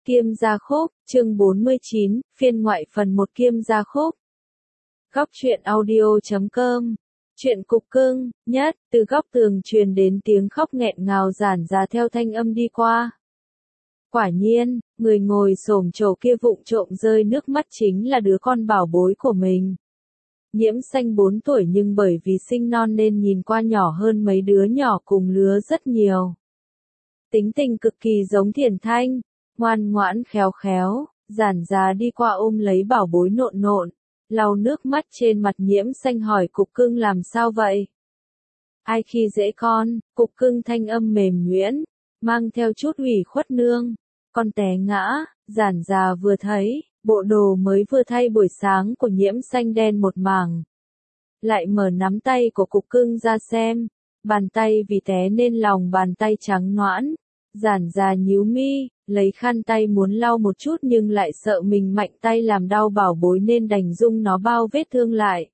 Kiêm Gia Khúc, chương 49, phiên ngoại phần 1 Kiêm Gia Khúc. Góc truyện audio.com. Chuyện cục cưng, nhất, từ góc tường truyền đến tiếng khóc nghẹn ngào rản ra theo thanh âm đi qua. Quả nhiên, người ngồi xổm chổ kia vụng trộm rơi nước mắt chính là đứa con bảo bối của mình. Nhiễm Xanh 4 tuổi nhưng bởi vì sinh non nên nhìn qua nhỏ hơn mấy đứa nhỏ cùng lứa rất nhiều. Tính tình cực kỳ giống Thiển Thanh, ngoan ngoãn khéo khéo, giản ra đi qua ôm lấy bảo bối nộn nộn, lau nước mắt trên mặt Nhiễm Xanh hỏi cục cưng làm sao vậy? Ai khi dễ con, cục cưng thanh âm mềm nhuyễn, mang theo chút ủy khuất nương, con té ngã, giản ra vừa thấy, bộ đồ mới vừa thay buổi sáng của Nhiễm Xanh đen một mảng. Lại mở nắm tay của cục cưng ra xem, bàn tay vì té nên lòng bàn tay trắng nõn. Giản ra nhíu mi, lấy khăn tay muốn lau một chút nhưng lại sợ mình mạnh tay làm đau bảo bối nên đành dung nó bao vết thương lại.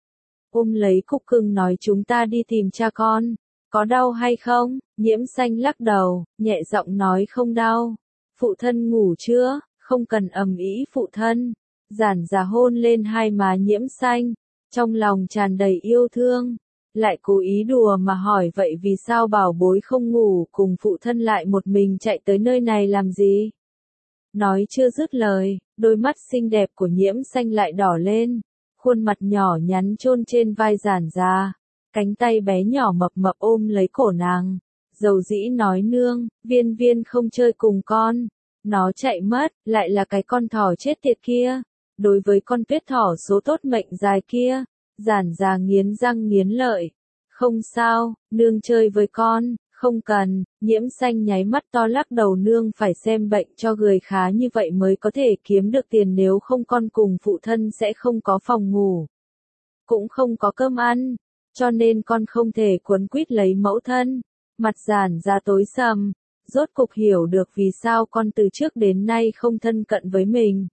Ôm lấy cục cưng nói chúng ta đi tìm cha con, có đau hay không? Nhiễm Xanh lắc đầu, nhẹ giọng nói không đau. Phụ thân ngủ chưa? Không cần ầm ĩ phụ thân. Giản ra hôn lên hai má Nhiễm Xanh, trong lòng tràn đầy yêu thương. Lại cố ý đùa mà hỏi vậy vì sao bảo bối không ngủ cùng phụ thân lại một mình chạy tới nơi này làm gì? Nói chưa dứt lời, đôi mắt xinh đẹp của Nhiễm Xanh lại đỏ lên, khuôn mặt nhỏ nhắn chôn trên vai giản ra, cánh tay bé nhỏ mập mập ôm lấy cổ nàng, dầu dĩ nói nương, viên viên không chơi cùng con, nó chạy mất, lại là cái con thỏ chết tiệt kia, đối với con tuyết thỏ số tốt mệnh dài kia. Giản ra nghiến răng nghiến lợi. Không sao, nương chơi với con, không cần. Nhiễm Xanh nháy mắt to lắc đầu nương phải xem bệnh cho người khá như vậy mới có thể kiếm được tiền nếu không con cùng phụ thân sẽ không có phòng ngủ. Cũng không có cơm ăn, cho nên con không thể quấn quýt lấy mẫu thân. Mặt giản ra tối sầm, rốt cục hiểu được vì sao con từ trước đến nay không thân cận với mình.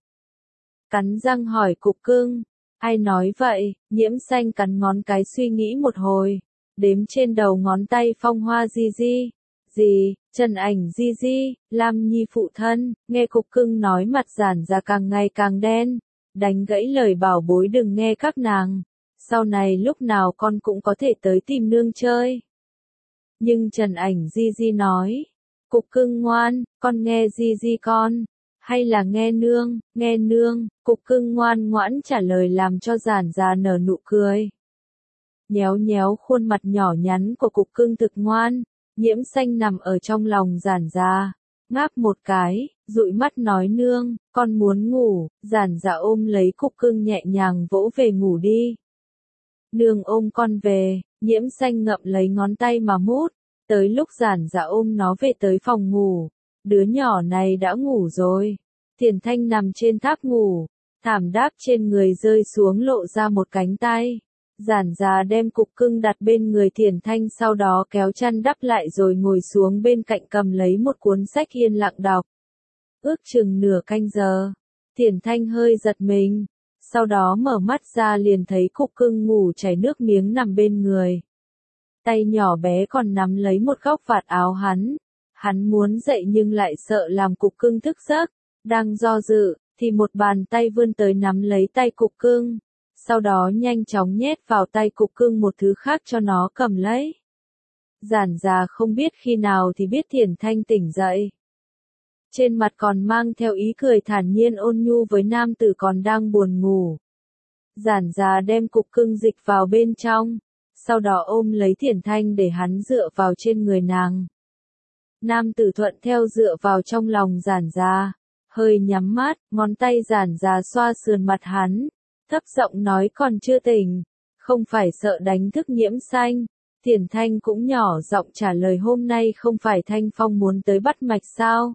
Cắn răng hỏi cục cưng. Ai nói vậy? Nhiễm Xanh cắn ngón cái suy nghĩ một hồi, đếm trên đầu ngón tay Phong Hoa Di Di. Gì? Trần Ảnh Di Di, Lam Nhi phụ thân, nghe cục cưng nói mặt giản ra càng ngày càng đen, đánh gãy lời bảo bối đừng nghe các nàng. Sau này lúc nào con cũng có thể tới tìm nương chơi. Nhưng Trần Ảnh Di Di nói, cục cưng ngoan, con nghe Di Di con. Hay là nghe nương, cục cưng ngoan ngoãn trả lời làm cho giản ra nở nụ cười. Nhéo nhéo khuôn mặt nhỏ nhắn của cục cưng thực ngoan, Nhiễm Xanh nằm ở trong lòng giản ra, ngáp một cái, dụi mắt nói nương, con muốn ngủ, giản ra ôm lấy cục cưng nhẹ nhàng vỗ về ngủ đi. Nương ôm con về, Nhiễm Xanh ngậm lấy ngón tay mà mút, tới lúc giản ra ôm nó về tới phòng ngủ. Đứa nhỏ này đã ngủ rồi. Thiển Thanh nằm trên tháp ngủ, thảm đáp trên người rơi xuống lộ ra một cánh tay. Giản ra đem cục cưng đặt bên người Thiển Thanh sau đó kéo chăn đắp lại rồi ngồi xuống bên cạnh cầm lấy một cuốn sách yên lặng đọc. Ước chừng nửa canh giờ, Thiển Thanh hơi giật mình, sau đó mở mắt ra liền thấy cục cưng ngủ chảy nước miếng nằm bên người. Tay nhỏ bé còn nắm lấy một góc vạt áo hắn. Hắn muốn dậy nhưng lại sợ làm cục cưng thức giấc, đang do dự, thì một bàn tay vươn tới nắm lấy tay cục cưng, sau đó nhanh chóng nhét vào tay cục cưng một thứ khác cho nó cầm lấy. Giản ra không biết khi nào thì biết Thiển Thanh tỉnh dậy. Trên mặt còn mang theo ý cười thản nhiên ôn nhu với nam tử còn đang buồn ngủ. Giản ra đem cục cưng dịch vào bên trong, sau đó ôm lấy Thiển Thanh để hắn dựa vào trên người nàng. Nam tử thuận theo dựa vào trong lòng giản ra, hơi nhắm mắt, ngón tay giản ra xoa sườn mặt hắn, thấp giọng nói còn chưa tỉnh, không phải sợ đánh thức Nhiễm Xanh. Thiển Thanh cũng nhỏ giọng trả lời hôm nay không phải Thanh Phong muốn tới bắt mạch sao?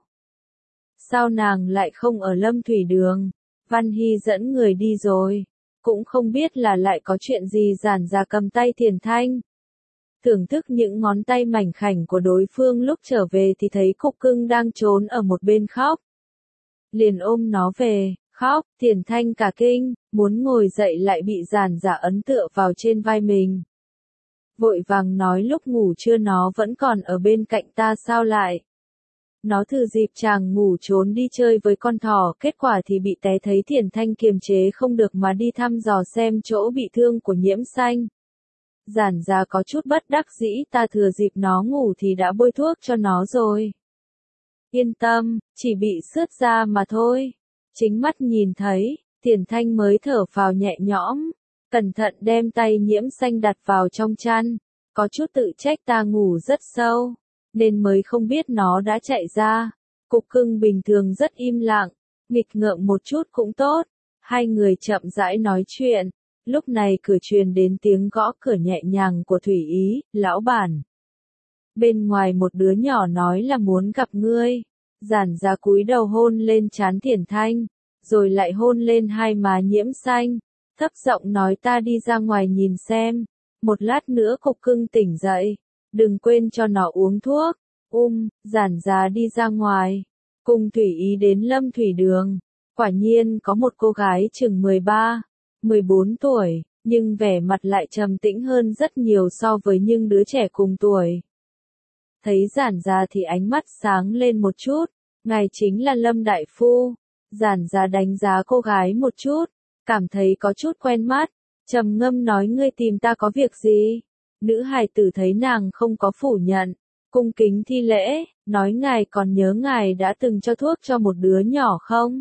Sao nàng lại không ở Lâm Thủy Đường? Văn Hy dẫn người đi rồi, cũng không biết là lại có chuyện gì giản ra cầm tay Thiển Thanh. Thưởng thức những ngón tay mảnh khảnh của đối phương lúc trở về thì thấy cục cưng đang trốn ở một bên khóc. Liền ôm nó về, khóc, Thiển Thanh cả kinh, muốn ngồi dậy lại bị giản ra ấn tựa vào trên vai mình. Vội vàng nói lúc ngủ trưa nó vẫn còn ở bên cạnh ta sao lại. Nó thừa dịp chàng ngủ trốn đi chơi với con thỏ, kết quả thì bị té thấy Thiển Thanh kiềm chế không được mà đi thăm dò xem chỗ bị thương của Nhiễm Xanh. Giản Gia có chút bất đắc dĩ, ta thừa dịp nó ngủ thì đã bôi thuốc cho nó rồi. Yên tâm, chỉ bị sướt da mà thôi. Chính mắt nhìn thấy, Thiển Thanh mới thở phào nhẹ nhõm, cẩn thận đem tay Nhiễm Xanh đặt vào trong chăn, có chút tự trách ta ngủ rất sâu, nên mới không biết nó đã chạy ra. Cục Cưng bình thường rất im lặng, nghịch ngợm một chút cũng tốt. Hai người chậm rãi nói chuyện, lúc này cửa truyền đến tiếng gõ cửa nhẹ nhàng của Thủy Ý, lão bản. Bên ngoài một đứa nhỏ nói là muốn gặp ngươi. Giản Gia cúi đầu hôn lên trán Thiển Thanh, rồi lại hôn lên hai má Nhiễm Xanh, thấp giọng nói ta đi ra ngoài nhìn xem, một lát nữa Cục Cưng tỉnh dậy, đừng quên cho nó uống thuốc. Giản Gia đi ra ngoài, cùng Thủy Ý đến Lâm Thủy Đường, quả nhiên có một cô gái chừng 13, 14 tuổi, nhưng vẻ mặt lại trầm tĩnh hơn rất nhiều so với những đứa trẻ cùng tuổi. Thấy Giản Gia thì ánh mắt sáng lên một chút, ngài chính là Lâm đại phu. Giản Gia đánh giá cô gái một chút, cảm thấy có chút quen mắt, trầm ngâm nói ngươi tìm ta có việc gì? Nữ hài tử thấy nàng không có phủ nhận, cung kính thi lễ, nói ngài còn nhớ ngài đã từng cho thuốc cho một đứa nhỏ không?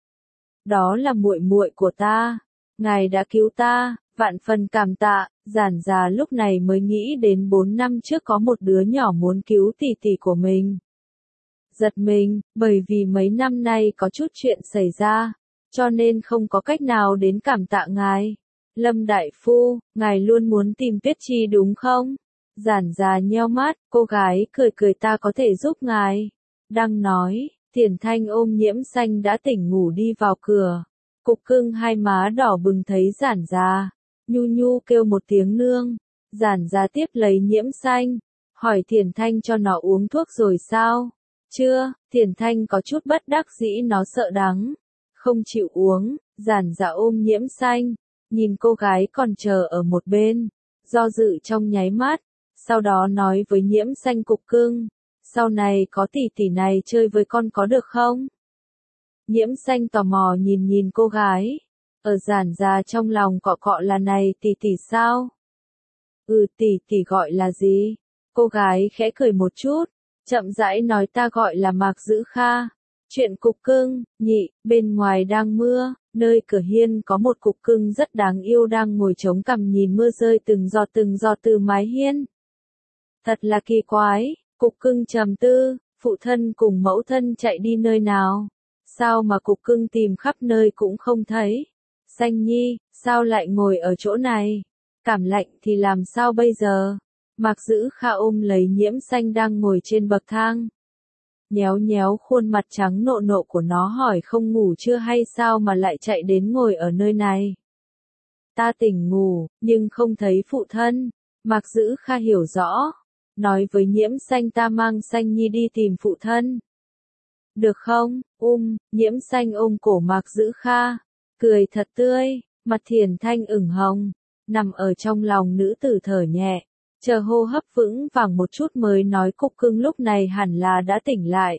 Đó là muội muội của ta, ngài đã cứu ta, vạn phần cảm tạ. Giản Gia lúc này mới nghĩ đến 4 năm trước có một đứa nhỏ muốn cứu tỷ tỷ của mình. Giật mình, bởi vì mấy năm nay có chút chuyện xảy ra, cho nên không có cách nào đến cảm tạ ngài. Lâm đại phu, ngài luôn muốn tìm Tuyết Chi đúng không? Giản Gia nheo mắt, cô gái cười cười ta có thể giúp ngài. Đang nói, Thiển Thanh ôm Nhiễm Xanh đã tỉnh ngủ đi vào cửa. Cục Cưng hai má đỏ bừng thấy Giản Gia, nhu nhu kêu một tiếng nương. Giản Gia tiếp lấy Nhiễm Xanh, hỏi Thiển Thanh cho nó uống thuốc rồi sao? Chưa. Thiển Thanh có chút bất đắc dĩ, nó sợ đắng, không chịu uống. Giản Gia ôm Nhiễm Xanh, nhìn cô gái còn chờ ở một bên, do dự trong nháy mắt, sau đó nói với Nhiễm Xanh Cục Cưng, sau này có tỷ tỷ này chơi với con có được không? Nhiễm Xanh tò mò nhìn nhìn cô gái, ở Giản Gia trong lòng cọ cọ là này tỷ tỷ sao? Tỷ tỷ gọi là gì? Cô gái khẽ cười một chút, chậm rãi nói ta gọi là Mạc Dữ Kha. Chuyện Cục Cưng, nhị, bên ngoài đang mưa, nơi cửa hiên có một Cục Cưng rất đáng yêu đang ngồi chống cằm nhìn mưa rơi từng giọt từ mái hiên. Thật là kỳ quái, Cục Cưng trầm tư, phụ thân cùng mẫu thân chạy đi nơi nào? Sao mà Cục Cưng tìm khắp nơi cũng không thấy? Xanh Nhi, sao lại ngồi ở chỗ này? Cảm lạnh thì làm sao bây giờ? Mạc Dữ Kha ôm lấy Nhiễm Xanh đang ngồi trên bậc thang. Nhéo nhéo khuôn mặt trắng nộ nộ của nó hỏi không ngủ chưa hay sao mà lại chạy đến ngồi ở nơi này? Ta tỉnh ngủ, nhưng không thấy phụ thân. Mạc Dữ Kha hiểu rõ, nói với Nhiễm Xanh ta mang Xanh Nhi đi tìm phụ thân. Được không? Nhiễm Xanh ôm cổ Mạc Dữ Kha, cười thật tươi, mặt Thiển Thanh ửng hồng, nằm ở trong lòng nữ tử thở nhẹ, chờ hô hấp vững vàng một chút mới nói Cục Cưng lúc này hẳn là đã tỉnh lại.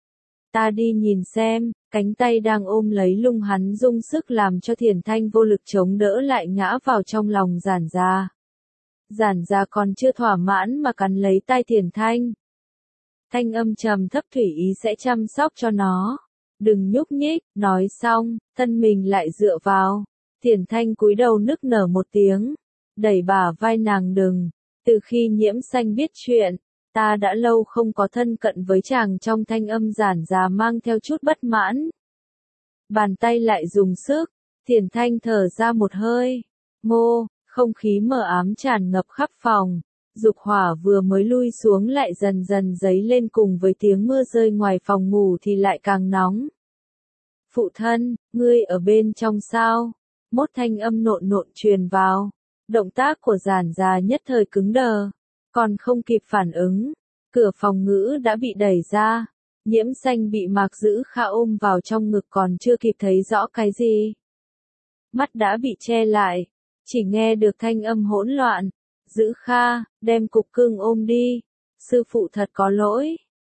Ta đi nhìn xem, cánh tay đang ôm lấy lung hắn dùng sức làm cho Thiển Thanh vô lực chống đỡ lại ngã vào trong lòng Giản Gia. Giản Gia còn chưa thỏa mãn mà cắn lấy tai Thiển Thanh. Thanh âm trầm thấp Thủy Ý sẽ chăm sóc cho nó. Đừng nhúc nhích, nói xong, thân mình lại dựa vào. Thiển Thanh cúi đầu nức nở một tiếng, đẩy bả vai nàng đừng. Từ khi Nhiễm Xanh biết chuyện, ta đã lâu không có thân cận với chàng trong thanh âm Giản Gia mang theo chút bất mãn. Bàn tay lại dùng sức, Thiển Thanh thở ra một hơi. Ngô, không khí mờ ám tràn ngập khắp phòng. Dục hỏa vừa mới lui xuống lại dần dần dấy lên cùng với tiếng mưa rơi ngoài phòng ngủ thì lại càng nóng. Phụ thân, ngươi ở bên trong sao? Một thanh âm nộn nộn truyền vào. Động tác của Giản Gia nhất thời cứng đờ. Còn không kịp phản ứng, cửa phòng ngữ đã bị đẩy ra. Nhiễm Xanh bị Mạc Dữ Kha ôm vào trong ngực còn chưa kịp thấy rõ cái gì. Mắt đã bị che lại, chỉ nghe được thanh âm hỗn loạn. Dữ Kha, đem Cục Cưng ôm đi. Sư phụ thật có lỗi.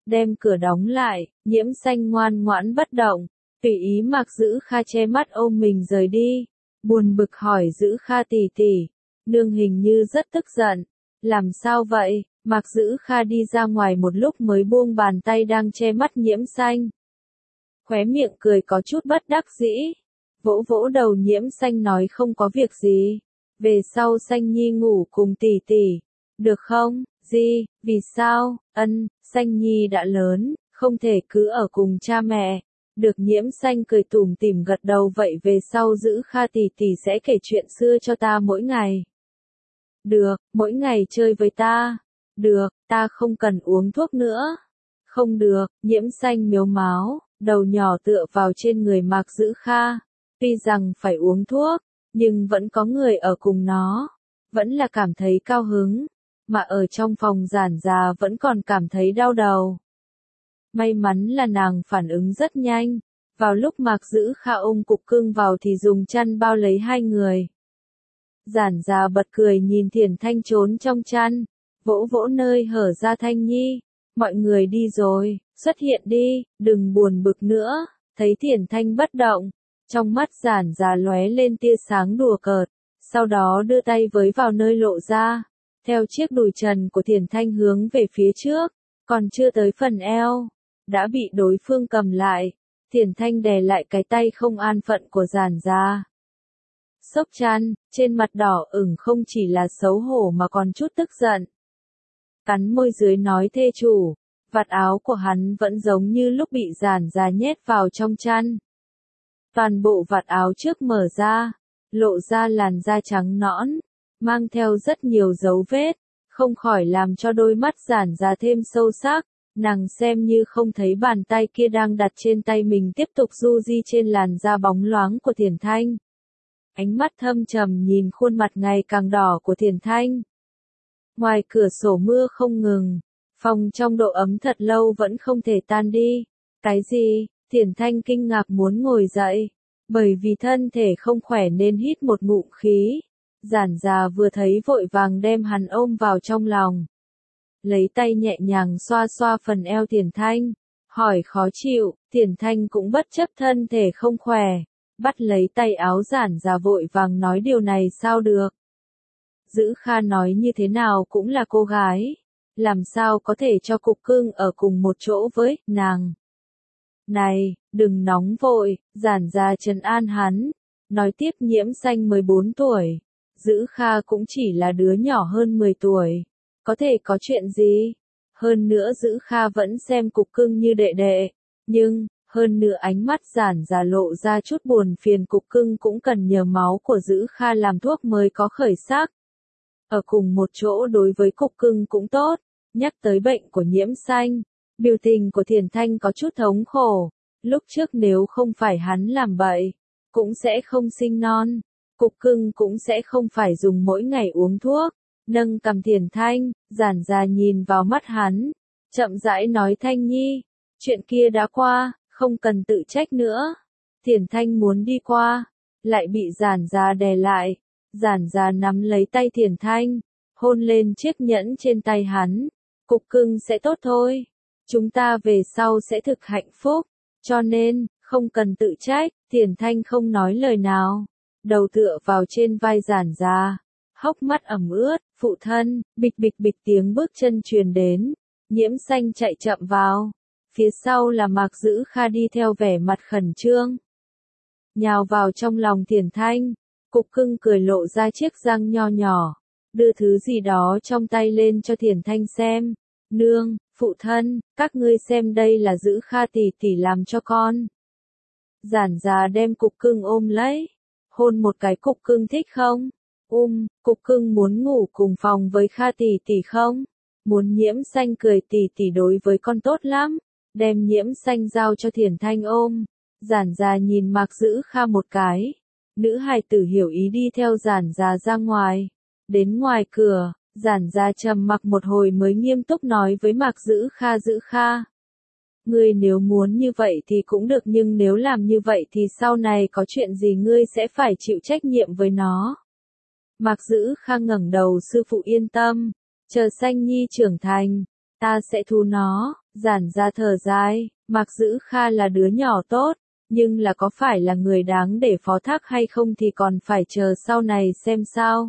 đem cửa đóng lại, Nhiễm Xanh ngoan ngoãn bất động, tùy ý Mạc Dữ Kha che mắt ôm mình rời đi. Buồn bực hỏi Dữ Kha tỷ tỷ, nương hình như rất tức giận, làm sao vậy? Mạc Dữ Kha đi ra ngoài một lúc mới buông bàn tay đang che mắt Nhiễm Xanh. Khóe miệng cười có chút bất đắc dĩ, vỗ vỗ đầu Nhiễm Xanh nói không có việc gì, về sau Xanh Nhi ngủ cùng tỷ tỷ, được không? Gì, vì sao? Xanh Nhi đã lớn, không thể cứ ở cùng cha mẹ. Được. Nhiễm Xanh cười tủm tỉm gật đầu, vậy về sau Dữ Kha tỷ tỷ sẽ kể chuyện xưa cho ta mỗi ngày. Được, mỗi ngày chơi với ta. Được, ta không cần uống thuốc nữa. Không được, Nhiễm Xanh mếu máo, đầu nhỏ tựa vào trên người Mạc Dữ Kha. Tuy rằng phải uống thuốc, nhưng vẫn có người ở cùng nó. Vẫn là cảm thấy cao hứng, mà ở trong phòng Giản Già vẫn còn cảm thấy đau đầu. May mắn là nàng phản ứng rất nhanh, vào lúc Mạc Dữ Kha ôm Cục Cưng vào thì dùng chăn bao lấy hai người. Giản Già bật cười nhìn Thiển Thanh trốn trong chăn, vỗ vỗ nơi hở ra Thanh Nhi, mọi người đi rồi, xuất hiện đi, đừng buồn bực nữa. Thấy Thiển Thanh bất động, trong mắt Giản Già lóe lên tia sáng đùa cợt, sau đó đưa tay với vào nơi lộ ra, theo chiếc đùi trần của Thiển Thanh hướng về phía trước, còn chưa tới phần eo, đã bị đối phương cầm lại. Thiển Thanh đè lại cái tay không an phận của Giản Già. Sốc chăn, trên mặt đỏ ửng không chỉ là xấu hổ mà còn chút tức giận. Cắn môi dưới nói thê chủ, vạt áo của hắn vẫn giống như lúc bị Giản Già nhét vào trong chăn. Toàn bộ vạt áo trước mở ra, lộ ra làn da trắng nõn, mang theo rất nhiều dấu vết, không khỏi làm cho đôi mắt Giản Già thêm sâu sắc. Nàng xem như không thấy bàn tay kia đang đặt trên tay mình tiếp tục du di trên làn da bóng loáng của Thiển Thanh. Ánh mắt thâm trầm nhìn khuôn mặt ngày càng đỏ của Thiển Thanh. Ngoài cửa sổ mưa không ngừng, phòng trong độ ấm thật lâu vẫn không thể tan đi. Cái gì? Thiển Thanh kinh ngạc muốn ngồi dậy, bởi vì thân thể không khỏe nên hít một ngụm khí. Giản Già vừa thấy vội vàng đem hắn ôm vào trong lòng. Lấy tay nhẹ nhàng xoa xoa phần eo Thiển Thanh, hỏi khó chịu. Thiển Thanh cũng bất chấp thân thể không khỏe, bắt lấy tay áo Giản Già vội vàng nói điều này sao được. Dữ Kha nói như thế nào cũng là cô gái, làm sao có thể cho Cục Cưng ở cùng một chỗ với nàng. Này, đừng nóng vội, Giản Già trấn an hắn, nói tiếp Nhiễm Xanh 14 tuổi, Dữ Kha cũng chỉ là đứa nhỏ hơn 10 tuổi. Có thể có chuyện gì? Hơn nữa Dữ Kha vẫn xem Cục Cưng như đệ đệ, nhưng, hơn nữa ánh mắt Giản Già lộ ra chút buồn phiền. Cục Cưng cũng cần nhờ máu của Dữ Kha làm thuốc mới có khởi sắc. Ở cùng một chỗ đối với Cục Cưng cũng tốt. Nhắc tới bệnh của Nhiễm Xanh, biểu tình của Thiển Thanh có chút thống khổ. Lúc trước nếu không phải hắn làm bậy, cũng sẽ không sinh non. Cục Cưng cũng sẽ không phải dùng mỗi ngày uống thuốc. Nâng cầm Thiển Thanh, Giản Già nhìn vào mắt hắn, chậm rãi nói Thanh Nhi, chuyện kia đã qua, không cần tự trách nữa. Thiển Thanh muốn đi qua, lại bị Giản Già đè lại. Giản Già nắm lấy tay Thiển Thanh, hôn lên chiếc nhẫn trên tay hắn. Cục Cưng sẽ tốt thôi, chúng ta về sau sẽ thực hạnh phúc, cho nên, không cần tự trách. Thiển Thanh không nói lời nào, đầu tựa vào trên vai Giản Già, hốc mắt ẩm ướt. Phụ thân, bịch bịch bịch tiếng bước chân truyền đến, Nhiễm Xanh chạy chậm vào, phía sau là Mạc Dữ Kha đi theo vẻ mặt khẩn trương. Nhào vào trong lòng Thiển Thanh, Cục Cưng cười lộ ra chiếc răng nho nhỏ, đưa thứ gì đó trong tay lên cho Thiển Thanh xem. Nương, phụ thân, các ngươi xem đây là Dữ Kha tỷ tỷ làm cho con. Giản Già đem Cục Cưng ôm lấy, hôn một cái. Cục Cưng thích không? Cục Cưng muốn ngủ cùng phòng với Kha tỷ tỷ không? Muốn. Nhiễm Xanh cười, tỷ tỷ đối với con tốt lắm. Đem Nhiễm Xanh giao cho Thiển Thanh ôm. Giản Già nhìn Mạc Dữ Kha một cái. Nữ hài tử hiểu ý đi theo Giản Già ra ngoài. Đến ngoài cửa, Giản Già trầm mặc một hồi mới nghiêm túc nói với Mạc Dữ Kha, Dữ Kha, ngươi nếu muốn như vậy thì cũng được, nhưng nếu làm như vậy thì sau này có chuyện gì ngươi sẽ phải chịu trách nhiệm với nó. Mạc Dữ Kha ngẩng đầu, sư phụ yên tâm, chờ Xanh Nhi trưởng thành, ta sẽ thu nó. Giản Gia thở dài, Mạc Dữ Kha là đứa nhỏ tốt, nhưng là có phải là người đáng để phó thác hay không thì còn phải chờ sau này xem sao.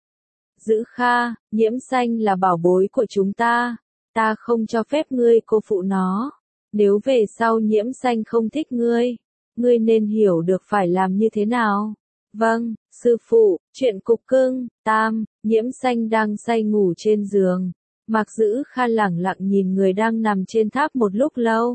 Dữ Kha, Nhiễm Xanh là bảo bối của chúng ta không cho phép ngươi cô phụ nó. Nếu về sau Nhiễm Xanh không thích ngươi nên hiểu được phải làm như thế nào. Vâng, sư phụ, chuyện cục cưng. Tam, Nhiễm Xanh đang say ngủ trên giường. Mạc Dữ Kha lẳng lặng nhìn người đang nằm trên tháp một lúc lâu.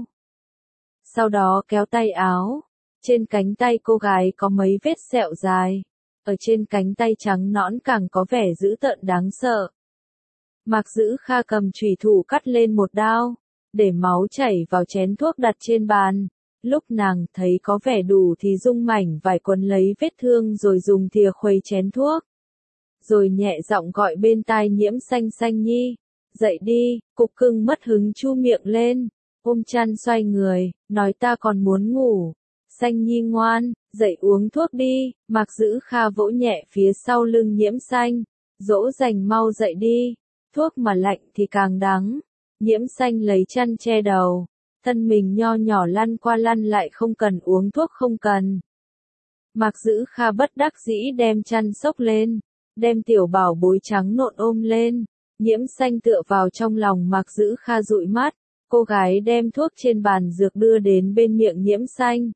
Sau đó kéo tay áo. Trên cánh tay cô gái có mấy vết sẹo dài. Ở trên cánh tay trắng nõn càng có vẻ dữ tợn đáng sợ. Mạc Dữ Kha cầm chùy thủ cắt lên một đao, để máu chảy vào chén thuốc đặt trên bàn. Lúc nàng thấy có vẻ đủ thì dung mảnh vải quấn lấy vết thương rồi dùng thìa khuấy chén thuốc. Rồi nhẹ giọng gọi bên tai Nhiễm Xanh, Xanh Nhi, dậy đi. Cục cưng mất hứng chu miệng lên, ôm chăn xoay người, nói ta còn muốn ngủ. Xanh Nhi ngoan, dậy uống thuốc đi. Mạc Dữ Kha vỗ nhẹ phía sau lưng Nhiễm Xanh, dỗ dành mau dậy đi. Thuốc mà lạnh thì càng đắng. Nhiễm Xanh lấy chăn che đầu, thân mình nho nhỏ lăn qua lăn lại, không cần uống thuốc không cần. Mạc Dữ Kha bất đắc dĩ đem chăn xốc lên, đem tiểu bảo bối trắng nộn ôm lên. Nhiễm Xanh tựa vào trong lòng Mạc Dữ Kha dụi mắt, cô gái đem thuốc trên bàn dược đưa đến bên miệng Nhiễm Xanh.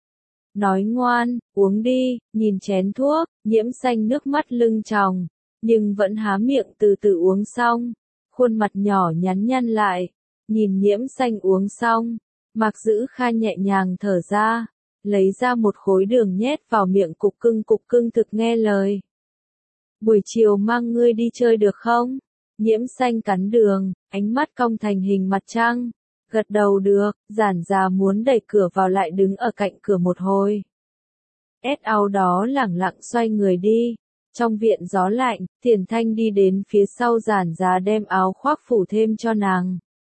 Nói ngoan, uống đi. Nhìn chén thuốc, Nhiễm Xanh nước mắt lưng tròng, nhưng vẫn há miệng từ từ uống xong. Khuôn mặt nhỏ nhắn nhăn lại, nhìn Nhiễm Xanh uống xong, Mạc Dữ Kha nhẹ nhàng thở ra, lấy ra một khối đường nhét vào miệng cục cưng thực nghe lời. Buổi chiều mang ngươi đi chơi được không? Nhiễm Xanh cắn đường, ánh mắt cong thành hình mặt trăng, gật đầu được. Giản Gia muốn đẩy cửa vào lại đứng ở cạnh cửa một hồi. Áo đó lẳng lặng xoay người đi. Trong viện gió lạnh, Tiền Thanh đi đến phía sau Giản Gia đem áo khoác phủ thêm cho nàng.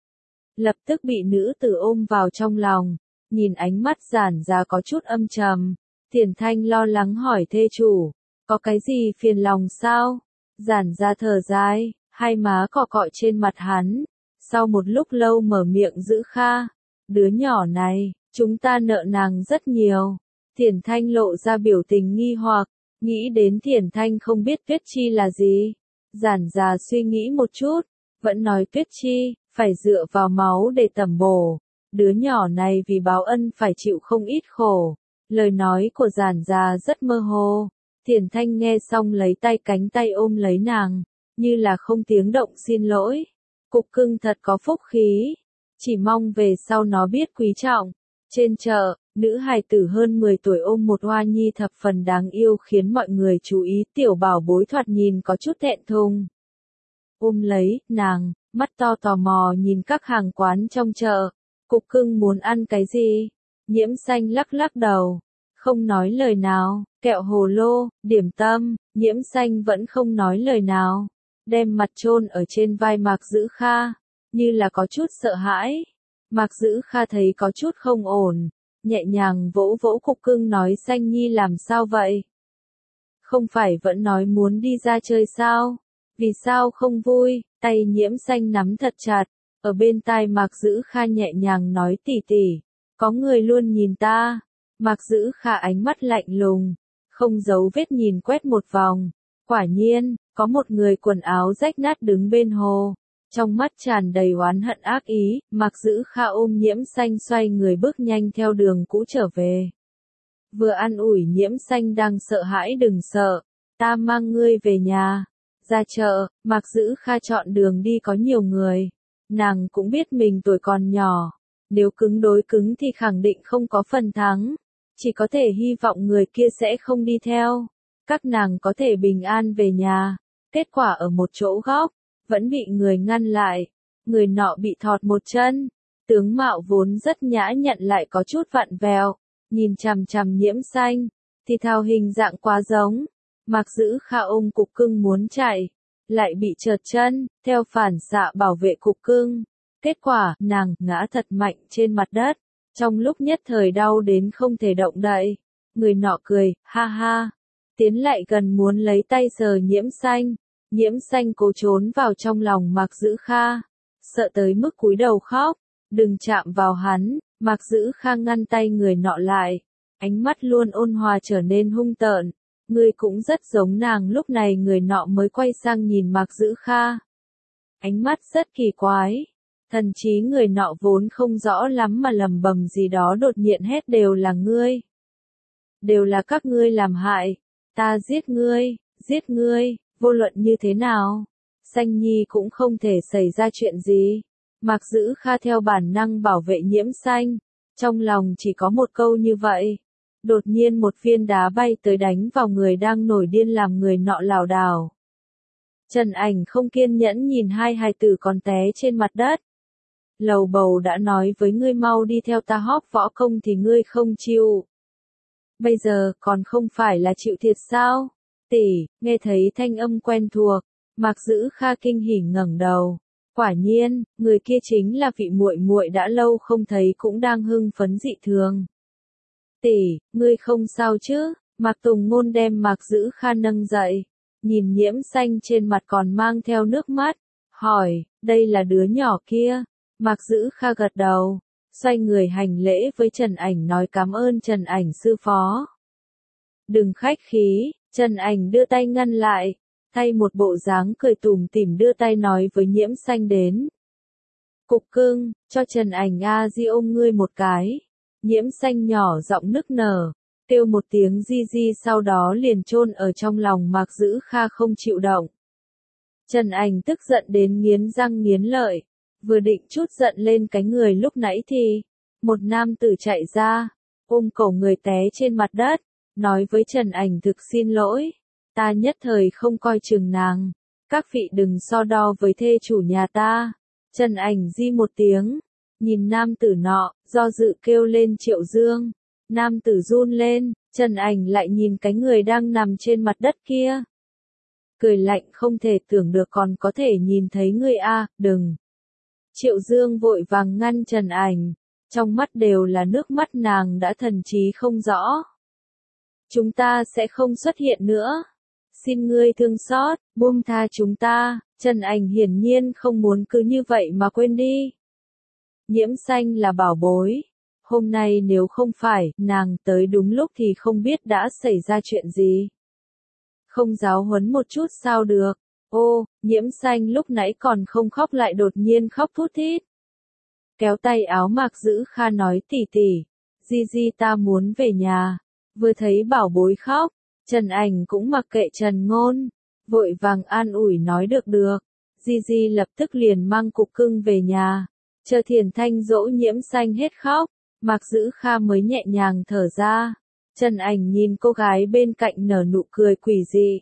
Lập tức bị nữ tử ôm vào trong lòng, nhìn ánh mắt Giản Gia có chút âm trầm. Tiền Thanh lo lắng hỏi thê chủ, có cái gì phiền lòng sao? Giản Gia thở dài, hai má cọ cọ trên mặt hắn. Sau một lúc lâu mở miệng Dữ Kha, đứa nhỏ này, chúng ta nợ nàng rất nhiều. Tiền Thanh lộ ra biểu tình nghi hoặc, nghĩ đến Tiền Thanh không biết Tuyết Chi là gì. Giản Gia suy nghĩ một chút, vẫn nói Tuyết Chi, phải dựa vào máu để tẩm bổ. Đứa nhỏ này vì báo ân phải chịu không ít khổ. Lời nói của Giản Gia rất mơ hồ. Tiền Thanh nghe xong lấy cánh tay ôm lấy nàng, như là không tiếng động xin lỗi. Cục cưng thật có phúc khí, chỉ mong về sau nó biết quý trọng. Trên chợ, nữ hài tử hơn 10 tuổi ôm một hoa nhi thập phần đáng yêu khiến mọi người chú ý. Tiểu bảo bối thoạt nhìn có chút thẹn thùng. Ôm lấy nàng, mắt to tò mò nhìn các hàng quán trong chợ. Cục cưng muốn ăn cái gì? Nhiễm Xanh lắc lắc đầu, không nói lời nào. Kẹo hồ lô, điểm tâm. Nhiễm Xanh vẫn không nói lời nào, đem mặt chôn ở trên vai Mạc Dữ Kha, như là có chút sợ hãi. Mạc Dữ Kha thấy có chút không ổn, nhẹ nhàng vỗ vỗ cục cưng nói Xanh Nhi làm sao vậy? Không phải vẫn nói muốn đi ra chơi sao? Vì sao không vui? Tay Nhiễm Xanh nắm thật chặt, ở bên tai Mạc Dữ Kha nhẹ nhàng nói tỉ tỉ, có người luôn nhìn ta. Mạc Dữ Kha ánh mắt lạnh lùng, không giấu vết nhìn quét một vòng. Quả nhiên, có một người quần áo rách nát đứng bên hồ, trong mắt tràn đầy oán hận ác ý. Mạc Dữ Kha ôm Nhiễm Xanh xoay người bước nhanh theo đường cũ trở về. Vừa an ủi Nhiễm Xanh đang sợ hãi đừng sợ, ta mang ngươi về nhà. Ra chợ, Mạc Dữ Kha chọn đường đi có nhiều người. Nàng cũng biết mình tuổi còn nhỏ, nếu cứng đối cứng thì khẳng định không có phần thắng. Chỉ có thể hy vọng người kia sẽ không đi theo. Các nàng có thể bình an về nhà. Kết quả ở một chỗ góc, vẫn bị người ngăn lại. Người nọ bị thọt một chân. Tướng mạo vốn rất nhã nhặn lại có chút vặn vẹo. Nhìn chằm chằm Nhiễm Xanh, thì thao hình dạng quá giống. Mạc Dữ Kha ôm cục cưng muốn chạy, lại bị trượt chân, theo phản xạ bảo vệ cục cưng. Kết quả, nàng ngã thật mạnh trên mặt đất. Trong lúc nhất thời đau đến không thể động đậy. Người nọ cười, ha ha. Tiến lại gần muốn lấy tay sờ Nhiễm Xanh. Nhiễm Xanh cố trốn vào trong lòng Mạc Dữ Kha, sợ tới mức cúi đầu khóc. Đừng chạm vào hắn, Mạc Dữ Kha ngăn tay người nọ lại. Ánh mắt luôn ôn hòa trở nên hung tợn. Ngươi cũng rất giống nàng. Lúc này người nọ mới quay sang nhìn Mạc Dữ Kha. Ánh mắt rất kỳ quái. Thần trí người nọ vốn không rõ lắm mà lầm bầm gì đó đột nhiên hét đều là ngươi. Đều là các ngươi làm hại. Ta giết ngươi, vô luận như thế nào. Xanh Nhi cũng không thể xảy ra chuyện gì. Mạc Dữ Kha theo bản năng bảo vệ Nhiễm Xanh. Trong lòng chỉ có một câu như vậy. Đột nhiên một viên đá bay tới đánh vào người đang nổi điên làm người nọ lảo đảo. Trần Ảnh không kiên nhẫn nhìn hai hài tử còn té trên mặt đất. Lầu bầu đã nói với ngươi mau đi theo ta học võ công thì ngươi không chịu. Bây giờ còn không phải là chịu thiệt sao? Tỷ, nghe thấy thanh âm quen thuộc, Mạc Dữ Kha kinh hỉ ngẩng đầu. Quả nhiên, người kia chính là vị muội muội đã lâu không thấy cũng đang hưng phấn dị thường. Tỷ, ngươi không sao chứ? Mạc Tùng Ngôn đem Mạc Dữ Kha nâng dậy, nhìn Nhiễm Xanh trên mặt còn mang theo nước mắt, hỏi, đây là đứa nhỏ kia. Mạc Dữ Kha gật đầu, xoay người hành lễ với Trần Ảnh nói cảm ơn Trần Ảnh sư phó. Đừng khách khí, Trần Ảnh đưa tay ngăn lại, thay một bộ dáng cười tủm tỉm đưa tay nói với Nhiễm Xanh đến. Cục cưng, cho Trần Ảnh a di ôm ngươi một cái. Nhiễm Xanh nhỏ giọng nức nở, kêu một tiếng di di sau đó liền chôn ở trong lòng Mạc Dữ Kha không chịu động. Trần Ảnh tức giận đến nghiến răng nghiến lợi, vừa định chút giận lên cái người lúc nãy thì, một nam tử chạy ra, ôm cổ người té trên mặt đất, nói với Trần Ảnh thực xin lỗi, ta nhất thời không coi chừng nàng, các vị đừng so đo với thê chủ nhà ta. Trần Ảnh di một tiếng, nhìn nam tử nọ, do dự kêu lên Triệu Dương, nam tử run lên, Trần Ảnh lại nhìn cái người đang nằm trên mặt đất kia. Cười lạnh không thể tưởng được còn có thể nhìn thấy người a, đừng. Triệu Dương vội vàng ngăn Trần Ảnh, trong mắt đều là nước mắt nàng đã thần trí không rõ. Chúng ta sẽ không xuất hiện nữa. Xin ngươi thương xót, buông tha chúng ta. Trần Ảnh hiển nhiên không muốn cứ như vậy mà quên đi. Nhiễm Xanh là bảo bối. Hôm nay nếu không phải nàng tới đúng lúc thì không biết đã xảy ra chuyện gì. Không giáo huấn một chút sao được. Ô, Nhiễm Xanh lúc nãy còn không khóc lại đột nhiên khóc thút thít. Kéo tay áo Mạc Dữ Kha nói tỷ tỷ, Di ta muốn về nhà. Vừa thấy bảo bối khóc, Trần Ảnh cũng mặc kệ Trần Ngôn, vội vàng an ủi nói được. Di lập tức liền mang Cục Cưng về nhà, chờ Thiền Thanh dỗ Nhiễm Xanh hết khóc, Mạc Dữ Kha mới nhẹ nhàng thở ra. Trần Ảnh nhìn cô gái bên cạnh nở nụ cười quỷ dị.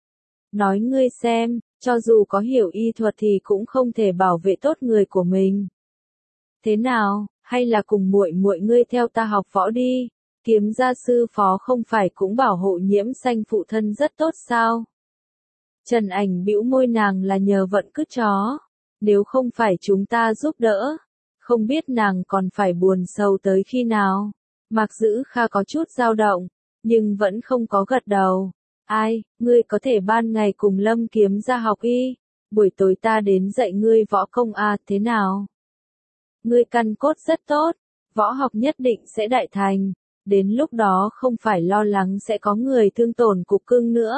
Nói ngươi xem, cho dù có hiểu y thuật thì cũng không thể bảo vệ tốt người của mình. Thế nào, hay là cùng muội muội ngươi theo ta học võ đi, Kiếm gia sư phó không phải cũng bảo hộ Nhiễm Xanh phụ thân rất tốt sao? Trần Ảnh bĩu môi nàng là nhờ vận cứt chó, nếu không phải chúng ta giúp đỡ, không biết nàng còn phải buồn sầu tới khi nào. Mạc Dữ Kha có chút dao động, nhưng vẫn không có gật đầu. Ai, ngươi có thể ban ngày cùng Lâm Kiếm gia học y, buổi tối ta đến dạy ngươi võ công thế nào? Ngươi căn cốt rất tốt, võ học nhất định sẽ đại thành, đến lúc đó không phải lo lắng sẽ có người thương tổn Cục Cưng nữa.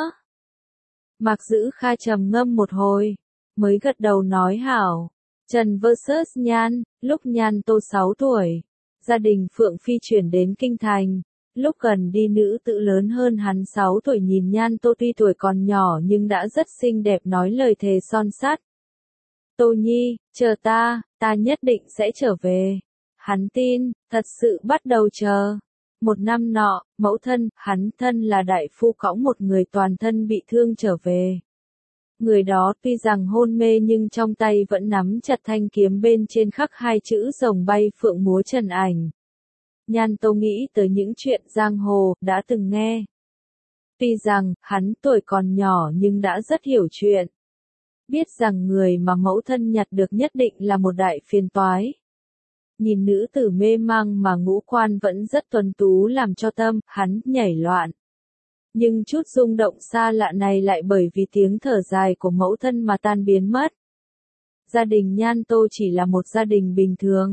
Mạc Dữ Kha trầm ngâm một hồi, mới gật đầu nói hảo. Trần vs Nhan, lúc Nhan Tô 6 tuổi, gia đình Phượng Phi chuyển đến Kinh Thành. Lúc gần đi nữ tự lớn hơn hắn 6 tuổi nhìn Nhan Tô tuy tuổi còn nhỏ nhưng đã rất xinh đẹp nói lời thề son sắt. Tô Nhi, chờ ta nhất định sẽ trở về. Hắn tin, thật sự bắt đầu chờ. Một năm nọ, mẫu thân, hắn thân là đại phu cõng một người toàn thân bị thương trở về. Người đó tuy rằng hôn mê nhưng trong tay vẫn nắm chặt thanh kiếm bên trên khắc hai chữ rồng bay phượng múa Trần Ảnh. Nhan Tô nghĩ tới những chuyện giang hồ đã từng nghe. Tuy rằng hắn tuổi còn nhỏ nhưng đã rất hiểu chuyện. Biết rằng người mà mẫu thân nhặt được nhất định là một đại phiền toái. Nhìn nữ tử mê mang mà ngũ quan vẫn rất tuấn tú làm cho tâm hắn nhảy loạn. Nhưng chút rung động xa lạ này lại bởi vì tiếng thở dài của mẫu thân mà tan biến mất. Gia đình Nhan Tô chỉ là một gia đình bình thường,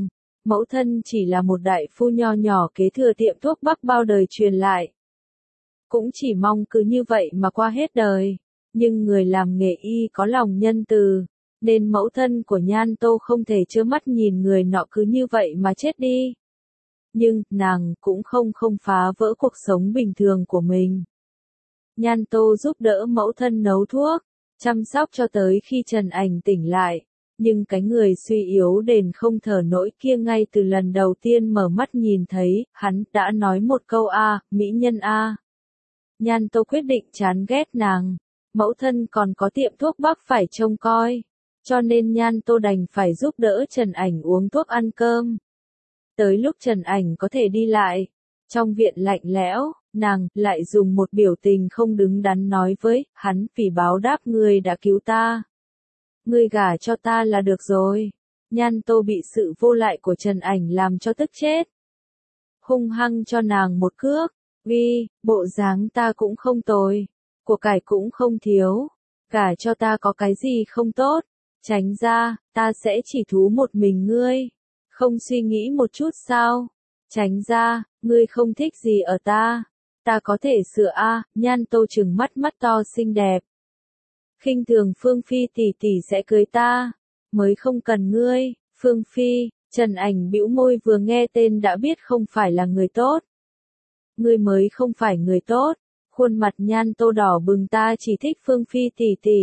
Mẫu thân chỉ là một đại phu nho nhỏ kế thừa tiệm thuốc Bắc bao đời truyền lại. Cũng chỉ mong cứ như vậy mà qua hết đời. Nhưng người làm nghề y có lòng nhân từ, nên mẫu thân của Nhan Tô không thể trơ mắt nhìn người nọ cứ như vậy mà chết đi. Nhưng, nàng cũng không phá vỡ cuộc sống bình thường của mình. Nhan Tô giúp đỡ mẫu thân nấu thuốc, chăm sóc cho tới khi Trần Ảnh tỉnh lại. Nhưng cái người suy yếu đến không thở nổi kia ngay từ lần đầu tiên mở mắt nhìn thấy, hắn đã nói một câu a, mỹ nhân a. Nhan Tô quyết định chán ghét nàng. Mẫu thân còn có tiệm thuốc Bắc phải trông coi. Cho nên Nhan Tô đành phải giúp đỡ Trần Ảnh uống thuốc ăn cơm. Tới lúc Trần Ảnh có thể đi lại, trong viện lạnh lẽo, nàng lại dùng một biểu tình không đứng đắn nói với hắn, vì báo đáp ngươi đã cứu ta. Ngươi gả cho ta là được rồi. Nhan Tô bị sự vô lại của Trần Ảnh làm cho tức chết. Hung hăng cho nàng một cước, vì, bộ dáng ta cũng không tồi, của cải cũng không thiếu, gả cho ta có cái gì không tốt, tránh ra, ta sẽ chỉ thú một mình ngươi. Không suy nghĩ một chút sao? Tránh ra, ngươi không thích gì ở ta. Ta có thể sửa a. Nhan Tô trừng mắt to xinh đẹp. Khinh thường Phương Phi tỷ tỷ sẽ cưới ta. Mới không cần ngươi, Phương Phi. Trần Ảnh bĩu môi vừa nghe tên đã biết không phải là người tốt. Ngươi mới không phải người tốt. Khuôn mặt Nhan Tô đỏ bừng, ta chỉ thích Phương Phi tỷ tỷ.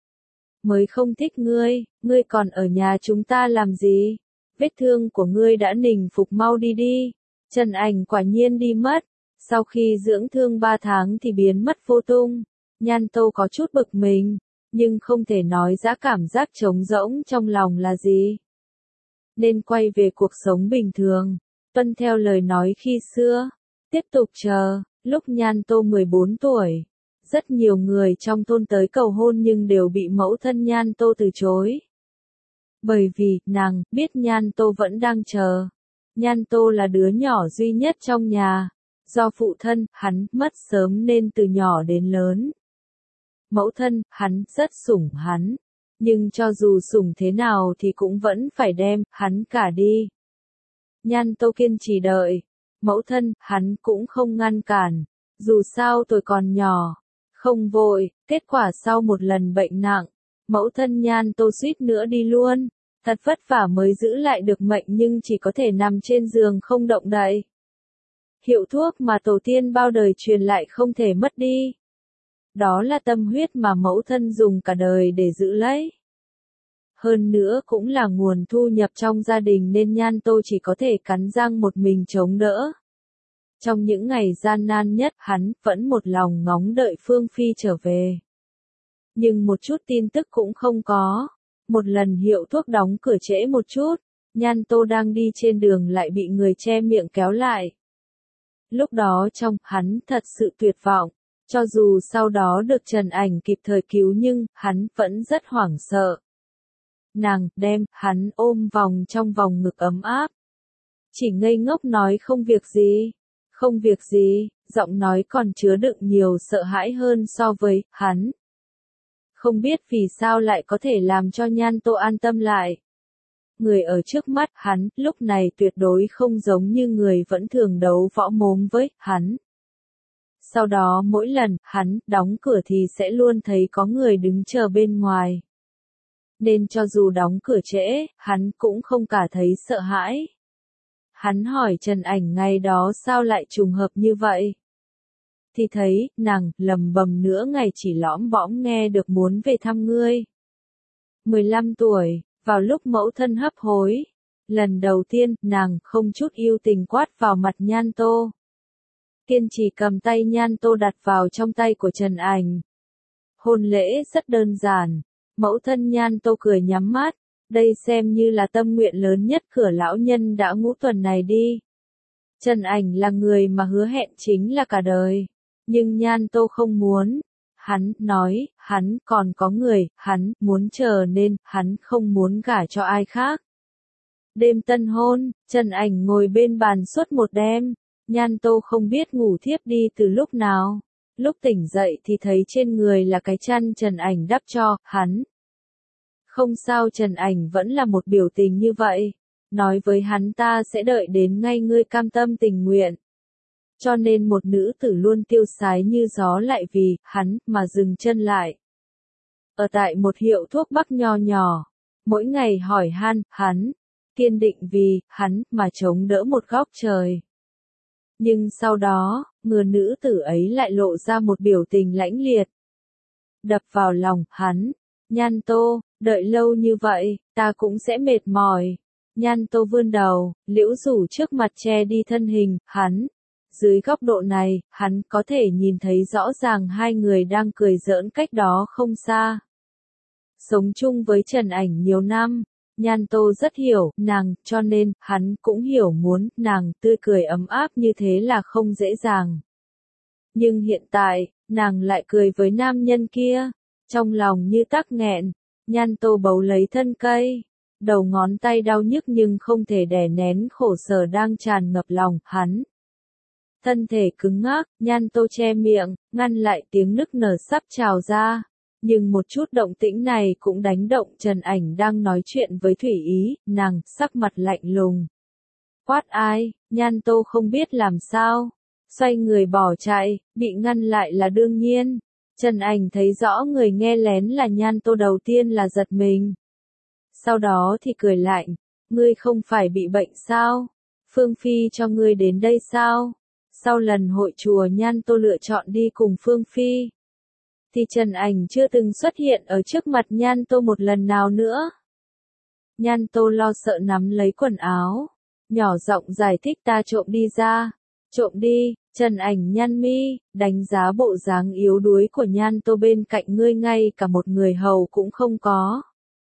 Mới không thích ngươi còn ở nhà chúng ta làm gì? Vết thương của ngươi đã nình phục, mau đi đi. Trần Ảnh quả nhiên đi mất. Sau khi dưỡng thương 3 tháng thì biến mất vô tung. Nhan Tô có chút bực mình, nhưng không thể nói ra cảm giác trống rỗng trong lòng là gì. Nên quay về cuộc sống bình thường, tuân theo lời nói khi xưa. Tiếp tục chờ, lúc Nhan Tô 14 tuổi. Rất nhiều người trong thôn tới cầu hôn nhưng đều bị mẫu thân Nhan Tô từ chối. Bởi vì, nàng, biết Nhan Tô vẫn đang chờ. Nhan Tô là đứa nhỏ duy nhất trong nhà. Do phụ thân, hắn, mất sớm nên từ nhỏ đến lớn. Mẫu thân, hắn, rất sủng hắn. Nhưng cho dù sủng thế nào thì cũng vẫn phải đem, hắn cả đi. Nhan Tô kiên trì đợi. Mẫu thân, hắn cũng không ngăn cản. Dù sao tôi còn nhỏ. Không vội, kết quả sau một lần bệnh nặng. Mẫu thân Nhan Tô suýt nữa đi luôn. Thật vất vả mới giữ lại được mệnh nhưng chỉ có thể nằm trên giường không động đậy. Hiệu thuốc mà tổ tiên bao đời truyền lại không thể mất đi. Đó là tâm huyết mà mẫu thân dùng cả đời để giữ lấy. Hơn nữa cũng là nguồn thu nhập trong gia đình nên Nhan Tô chỉ có thể cắn răng một mình chống đỡ. Trong những ngày gian nan nhất, hắn vẫn một lòng ngóng đợi Phương Phi trở về. Nhưng một chút tin tức cũng không có. Một lần hiệu thuốc đóng cửa trễ một chút, Nhan Tô đang đi trên đường lại bị người che miệng kéo lại. Lúc đó hắn thật sự tuyệt vọng. Cho dù sau đó được Trần Ảnh kịp thời cứu nhưng, hắn vẫn rất hoảng sợ. Nàng, đem, hắn ôm vòng trong vòng ngực ấm áp. Chỉ ngây ngốc nói không việc gì. Không việc gì, giọng nói còn chứa đựng nhiều sợ hãi hơn so với, hắn. Không biết vì sao lại có thể làm cho Nhan Tô an tâm lại. Người ở trước mắt hắn, lúc này tuyệt đối không giống như người vẫn thường đấu võ mồm với, hắn. Sau đó mỗi lần, hắn, đóng cửa thì sẽ luôn thấy có người đứng chờ bên ngoài. Nên cho dù đóng cửa trễ, hắn cũng không cả thấy sợ hãi. Hắn hỏi Trần Ảnh ngày đó sao lại trùng hợp như vậy. Thì thấy, nàng, lầm bầm nửa ngày chỉ lõm bõm nghe được muốn về thăm ngươi. 15 tuổi, vào lúc mẫu thân hấp hối. Lần đầu tiên, nàng, không chút yêu tình quát vào mặt Nhan Tô. Kiên trì cầm tay Nhan Tô đặt vào trong tay của Trần Ảnh. Hôn lễ rất đơn giản. Mẫu thân Nhan Tô cười nhắm mắt. Đây xem như là tâm nguyện lớn nhất của lão nhân đã ngũ tuần này đi. Trần Ảnh là người mà hứa hẹn chính là cả đời. Nhưng Nhan Tô không muốn. Hắn nói, hắn còn có người, hắn muốn chờ nên, hắn không muốn gả cho ai khác. Đêm tân hôn, Trần Ảnh ngồi bên bàn suốt một đêm. Nhan Tô không biết ngủ thiếp đi từ lúc nào. Lúc tỉnh dậy thì thấy trên người là cái chăn Trần Ảnh đắp cho, hắn. Không sao, Trần Ảnh vẫn là một biểu tình như vậy. nói với hắn ta sẽ đợi đến ngay ngươi cam tâm tình nguyện. Cho nên một nữ tử luôn tiêu sái như gió lại vì hắn mà dừng chân lại. Ở tại một hiệu thuốc bắc nho nhỏ, mỗi ngày hỏi han hắn, kiên định vì hắn mà chống đỡ một góc trời. Nhưng sau đó, người nữ tử ấy lại lộ ra một biểu tình lãnh liệt. Đập vào lòng hắn, Nhan Tô, đợi lâu như vậy, ta cũng sẽ mệt mỏi. Nhan Tô vươn đầu, liễu rủ trước mặt che đi thân hình, hắn. Dưới góc độ này, hắn có thể nhìn thấy rõ ràng hai người đang cười giỡn cách đó không xa. Sống chung với Trần Ảnh nhiều năm, Nhan Tô rất hiểu nàng, cho nên hắn cũng hiểu muốn nàng tươi cười ấm áp như thế là không dễ dàng. Nhưng hiện tại, nàng lại cười với nam nhân kia, trong lòng như tắc nghẹn. Nhan Tô bấu lấy thân cây, đầu ngón tay đau nhức nhưng không thể đè nén khổ sở đang tràn ngập lòng hắn. Thân thể cứng ngắc, Nhan Tô che miệng, ngăn lại tiếng nức nở sắp trào ra. Nhưng một chút động tĩnh này cũng đánh động Trần Ảnh đang nói chuyện với Thủy Ý, nàng sắc mặt lạnh lùng. Quát ai, Nhan Tô không biết làm sao. Xoay người bỏ chạy, bị ngăn lại là đương nhiên. Trần Ảnh thấy rõ người nghe lén là Nhan Tô đầu tiên là giật mình. Sau đó thì cười lạnh, ngươi không phải bị bệnh sao? Phương Phi cho ngươi đến đây sao? Sau lần hội chùa Nhan Tô lựa chọn đi cùng Phương Phi, thì Trần Ảnh chưa từng xuất hiện ở trước mặt Nhan Tô một lần nào nữa. Nhan Tô lo sợ nắm lấy quần áo, nhỏ giọng giải thích ta trộm đi ra. Trộm đi, Trần Ảnh nhăn mi, đánh giá bộ dáng yếu đuối của Nhan Tô bên cạnh ngươi ngay cả một người hầu cũng không có.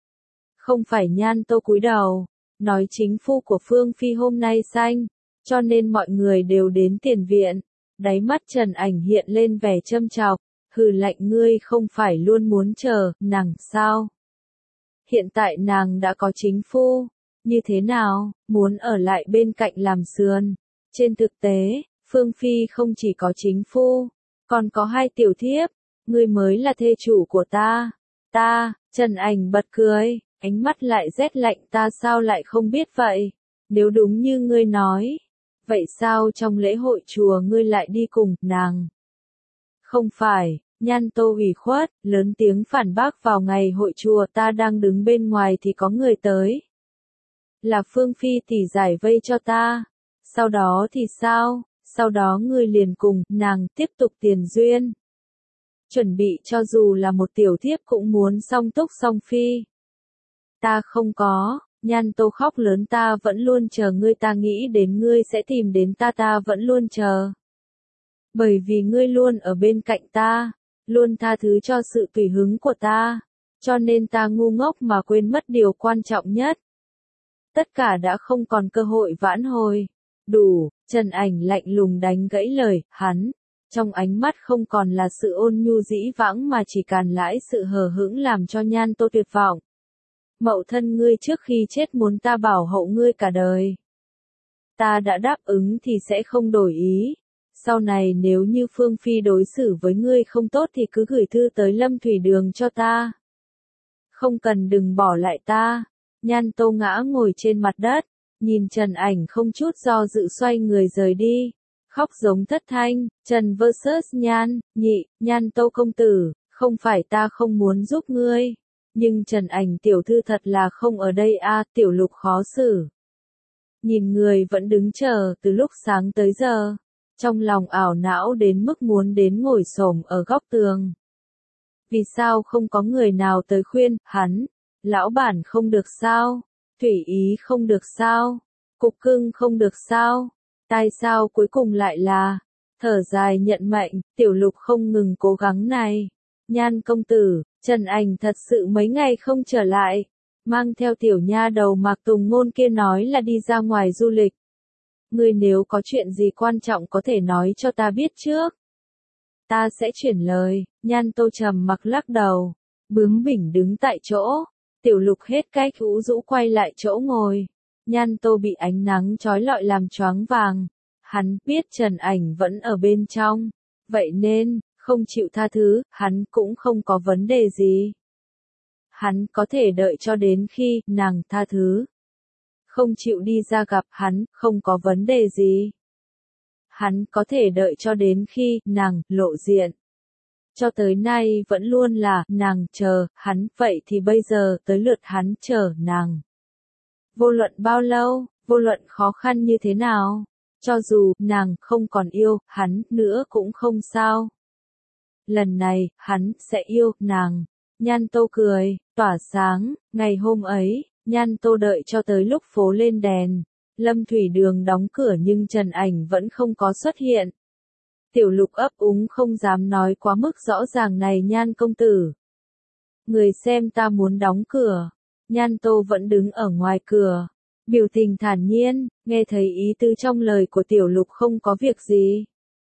Không phải Nhan Tô cúi đầu, nói chính phu của Phương Phi hôm nay sanh, cho nên mọi người đều đến tiền viện. Đáy mắt Trần Ảnh hiện lên vẻ châm chọc, hừ lạnh ngươi không phải luôn muốn chờ nàng sao? Hiện tại nàng đã có chính phu, như thế nào, muốn ở lại bên cạnh làm sườn. Trên thực tế, Phương Phi không chỉ có chính phu, còn có hai tiểu thiếp, ngươi mới là thê chủ của ta. Ta, Trần Ảnh bật cười, ánh mắt lại rét lạnh ta sao lại không biết vậy? Nếu đúng như ngươi nói, vậy sao trong lễ hội chùa ngươi lại đi cùng nàng? Không phải, Nhan Tô ủy khuất, lớn tiếng phản bác vào ngày hội chùa ta đang đứng bên ngoài thì có người tới. Là Phương Phi tỷ giải vây cho ta. Sau đó thì sao? Sau đó ngươi liền cùng nàng tiếp tục tiền duyên. Chuẩn bị cho dù là một tiểu thiếp cũng muốn song túc song phi. Ta không có, Nhan Tô khóc lớn ta vẫn luôn chờ ngươi ta nghĩ đến ngươi sẽ tìm đến ta vẫn luôn chờ. Bởi vì ngươi luôn ở bên cạnh ta, luôn tha thứ cho sự tùy hứng của ta, cho nên ta ngu ngốc mà quên mất điều quan trọng nhất. Tất cả đã không còn cơ hội vãn hồi. Đủ, Trần Ảnh lạnh lùng đánh gãy lời hắn, trong ánh mắt không còn là sự ôn nhu dĩ vãng mà chỉ càn lãi sự hờ hững làm cho Nhan Tô tuyệt vọng. Mậu thân ngươi trước khi chết muốn ta bảo hộ ngươi cả đời. Ta đã đáp ứng thì sẽ không đổi ý. Sau này nếu như Phương Phi đối xử với ngươi không tốt thì cứ gửi thư tới Lâm Thủy Đường cho ta. Không cần đừng bỏ lại ta. Nhan Tô ngã ngồi trên mặt đất, nhìn Trần Ảnh không chút do dự xoay người rời đi. Khóc giống thất thanh, Trần vs Nhan, nhị, Nhan Tô công tử, không phải ta không muốn giúp ngươi. Nhưng Trần Ảnh tiểu thư thật là không ở đây a, Tiểu Lục khó xử. Nhìn người vẫn đứng chờ từ lúc sáng tới giờ, trong lòng ảo não đến mức muốn đến ngồi xổm ở góc tường. Vì sao không có người nào tới khuyên hắn? Lão bản không được sao? Thủy Ý không được sao? Cục Cưng không được sao? Tại sao cuối cùng lại là thở dài nhận mệnh, Tiểu Lục không ngừng cố gắng này. Nhan công tử, Trần Ảnh thật sự mấy ngày không trở lại, mang theo tiểu nha đầu Mạc Tùng Ngôn kia nói là đi ra ngoài du lịch. Ngươi nếu có chuyện gì quan trọng có thể nói cho ta biết trước. Ta sẽ chuyển lời. Nhan Tô trầm mặc lắc đầu, bướng bỉnh đứng tại chỗ. Tiểu Lục hết cách ủ rũ quay lại chỗ ngồi. Nhan Tô bị ánh nắng chói lọi làm choáng vàng. Hắn biết Trần Ảnh vẫn ở bên trong, vậy nên không chịu tha thứ, hắn cũng không có vấn đề gì. Hắn có thể đợi cho đến khi nàng tha thứ. không chịu đi ra gặp hắn, không có vấn đề gì. Hắn có thể đợi cho đến khi nàng lộ diện. Cho tới nay vẫn luôn là nàng chờ hắn, vậy thì bây giờ tới lượt hắn chờ nàng. Vô luận bao lâu, vô luận khó khăn như thế nào, cho dù nàng không còn yêu hắn nữa cũng không sao. Lần này, hắn sẽ yêu nàng. Nhan Tô cười, tỏa sáng, ngày hôm ấy, Nhan Tô đợi cho tới lúc phố lên đèn. Lâm Thủy Đường đóng cửa nhưng Trần Ảnh vẫn không có xuất hiện. Tiểu Lục ấp úng không dám nói quá mức rõ ràng này Nhan công tử. Người xem ta muốn đóng cửa. Nhan Tô vẫn đứng ở ngoài cửa. Biểu tình thản nhiên, nghe thấy ý tư trong lời của Tiểu Lục không có việc gì.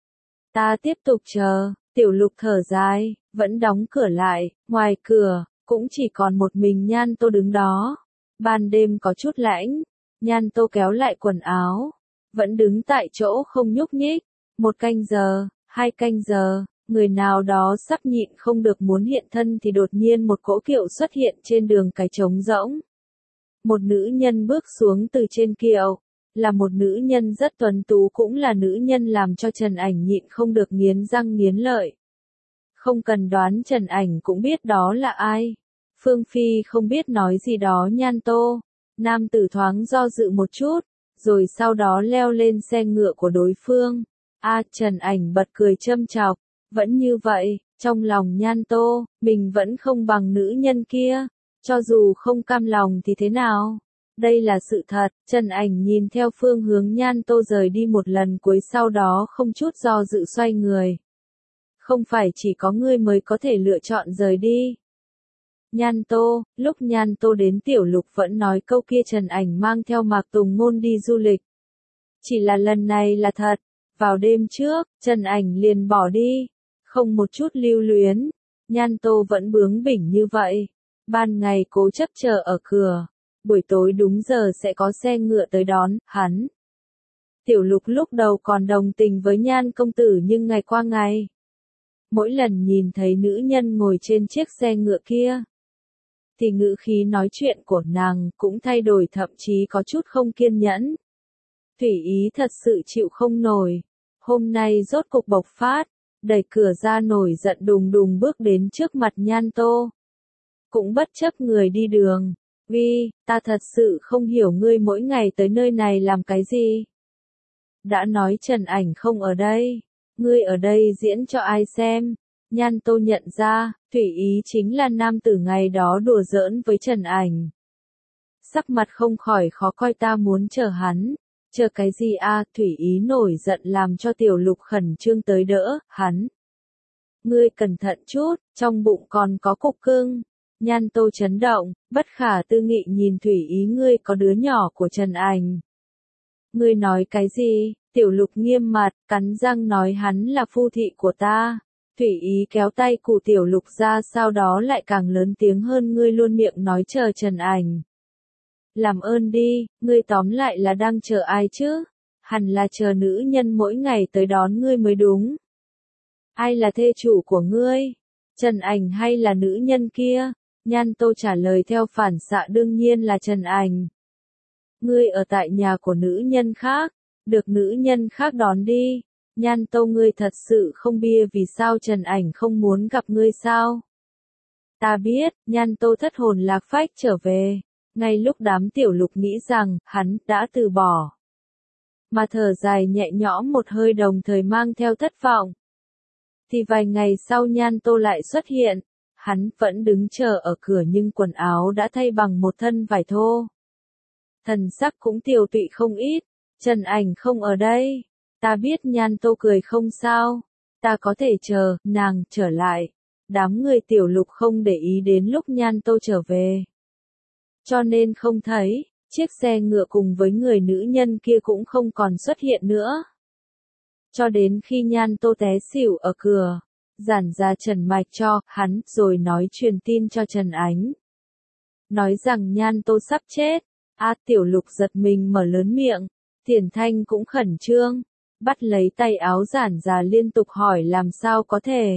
Ta tiếp tục chờ, Tiểu Lục thở dài, vẫn đóng cửa lại, ngoài cửa, cũng chỉ còn một mình Nhan Tô đứng đó. Ban đêm có chút lạnh, Nhan Tô kéo lại quần áo, vẫn đứng tại chỗ không nhúc nhích. 1 canh giờ, 2 canh giờ, người nào đó sắp nhịn không được muốn hiện thân thì đột nhiên một cỗ kiệu xuất hiện trên đường cái trống rỗng. Một nữ nhân bước xuống từ trên kiệu, là một nữ nhân rất tuấn tú cũng là nữ nhân làm cho Trần Ảnh nhịn không được nghiến răng nghiến lợi. Không cần đoán Trần Ảnh cũng biết đó là ai. Phương Phi không biết nói gì đó Nhan Tô. Nam tử thoáng do dự một chút, rồi sau đó leo lên xe ngựa của đối phương. Trần Ảnh bật cười châm chọc, vẫn như vậy, trong lòng Nhan Tô, mình vẫn không bằng nữ nhân kia, cho dù không cam lòng thì thế nào? Đây là sự thật. Trần Ảnh nhìn theo phương hướng Nhan Tô rời đi một lần cuối sau đó không chút do dự xoay người. Không phải chỉ có ngươi mới có thể lựa chọn rời đi. Nhan Tô, lúc Nhan Tô đến Tiểu Lục vẫn nói câu kia Trần Ảnh mang theo Mạc Tùng Ngôn đi du lịch. Chỉ là lần này là thật. Vào đêm trước, Trần Ảnh liền bỏ đi. Không một chút lưu luyến. Nhan Tô vẫn bướng bỉnh như vậy. Ban ngày cố chấp chờ ở cửa. Buổi tối đúng giờ sẽ có xe ngựa tới đón hắn. Tiểu Lục lúc đầu còn đồng tình với Nhan công tử nhưng ngày qua ngày. Mỗi lần nhìn thấy nữ nhân ngồi trên chiếc xe ngựa kia, thì ngữ khí nói chuyện của nàng cũng thay đổi thậm chí có chút không kiên nhẫn. Thủy Ý thật sự chịu không nổi. Hôm nay rốt cục bộc phát, đẩy cửa ra nổi giận đùng đùng bước đến trước mặt Nhan Tô. Cũng bất chấp người đi đường. Ta thật sự không hiểu ngươi mỗi ngày tới nơi này làm cái gì. Đã nói Trần Ảnh không ở đây. Ngươi ở đây diễn cho ai xem. Nhan Tô nhận ra, Thủy Ý chính là nam tử ngày đó đùa giỡn với Trần Ảnh. Sắc mặt không khỏi khó coi, ta muốn chờ hắn. Chờ cái gì Thủy Ý nổi giận làm cho Tiểu Lục khẩn trương tới đỡ hắn. Ngươi cẩn thận chút, trong bụng còn có cục cưng. Nhan Tô chấn động, bất khả tư nghị nhìn Thủy Ý, ngươi có đứa nhỏ của Trần Ảnh. Ngươi nói cái gì? Tiểu Lục nghiêm mặt, cắn răng nói hắn là phu thị của ta. Thủy Ý kéo tay cụ Tiểu Lục ra sau đó lại càng lớn tiếng hơn, ngươi luôn miệng nói chờ Trần Ảnh. Làm ơn đi, ngươi tóm lại là đang chờ ai chứ? Hẳn là chờ nữ nhân mỗi ngày tới đón ngươi mới đúng. Ai là thê chủ của ngươi? Trần Ảnh hay là nữ nhân kia? Nhan Tô trả lời theo phản xạ, đương nhiên là Trần Ảnh. Ngươi ở tại nhà của nữ nhân khác, được nữ nhân khác đón đi. Nhan Tô, ngươi thật sự không bia vì sao Trần Ảnh không muốn gặp ngươi sao? Ta biết. Nhan Tô thất hồn lạc phách trở về. Ngay lúc đám Tiểu Lục nghĩ rằng hắn đã từ bỏ, mà thở dài nhẹ nhõm một hơi đồng thời mang theo thất vọng, thì vài ngày sau Nhan Tô lại xuất hiện. Hắn vẫn đứng chờ ở cửa nhưng quần áo đã thay bằng một thân vải thô. Thần sắc cũng tiều tụy không ít. Trần Ảnh không ở đây. Ta biết. Nhan Tô cười, không sao. Ta có thể chờ nàng trở lại. Đám người Tiểu Lục không để ý đến lúc Nhan Tô trở về, cho nên không thấy. Chiếc xe ngựa cùng với người nữ nhân kia cũng không còn xuất hiện nữa. Cho đến khi Nhan Tô té xỉu ở cửa, giản gia Trần mạch cho hắn rồi nói truyền tin cho Trần Ánh. Nói rằng Nhan Tô sắp chết. Tiểu Lục giật mình mở lớn miệng. Thiển Thanh cũng khẩn trương, bắt lấy tay áo giản gia liên tục hỏi làm sao có thể.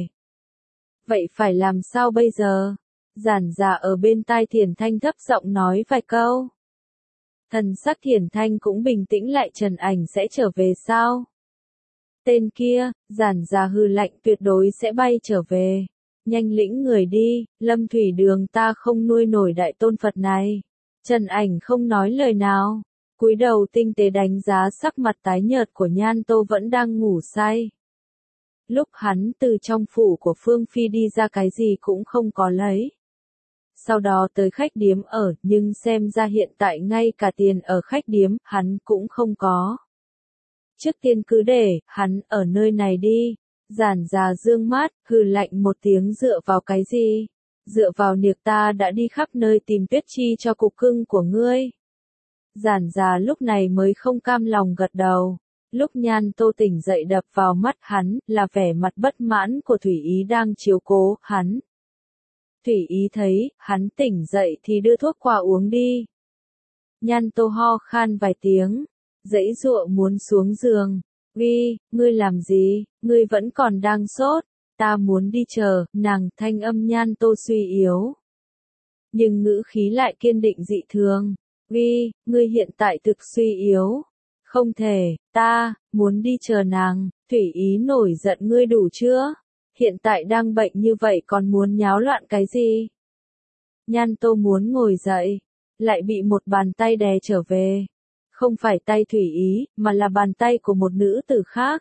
Vậy phải làm sao bây giờ? Giản gia ở bên tai Thiển Thanh thấp giọng nói vài câu. Thần sắc Thiển Thanh cũng bình tĩnh lại, Trần Ảnh sẽ trở về sao? Tên kia, Giản Gia hừ lạnh, tuyệt đối sẽ bay trở về. Nhanh lĩnh người đi, Lâm Thủy Đường ta không nuôi nổi đại tôn Phật này. Trần Ảnh không nói lời nào, cúi đầu tinh tế đánh giá sắc mặt tái nhợt của Nhan Tô vẫn đang ngủ say. Lúc hắn từ trong phủ của Phương Phi đi ra cái gì cũng không có lấy. Sau đó tới khách điếm ở, nhưng xem ra hiện tại ngay cả tiền ở khách điếm, hắn cũng không có. Trước tiên cứ để, hắn ở nơi này đi. Giản Gia dương mắt, hừ lạnh một tiếng, dựa vào cái gì? Dựa vào việc ta đã đi khắp nơi tìm Tuyết Chi cho cục cưng của ngươi. Giản Gia lúc này mới không cam lòng gật đầu. Lúc Nhan Tô tỉnh dậy đập vào mắt hắn, là vẻ mặt bất mãn của Thủy Ý đang chiếu cố hắn. Thủy Ý thấy, hắn tỉnh dậy thì đưa thuốc qua uống đi. Nhan Tô ho khan vài tiếng, giãy giụa muốn xuống giường. Ghi, ngươi làm gì, ngươi vẫn còn đang sốt, ta muốn đi chờ, nàng thanh âm Nhan Tô suy yếu. Nhưng ngữ khí lại kiên định dị thường. Ghi, ngươi hiện tại thực suy yếu. Không thể, ta, muốn đi chờ nàng. Thủy Ý nổi giận, ngươi đủ chưa? Hiện tại đang bệnh như vậy còn muốn nháo loạn cái gì? Nhan Tô muốn ngồi dậy, lại bị một bàn tay đè trở về. Không phải tay Thủy Ý, mà là bàn tay của một nữ tử khác.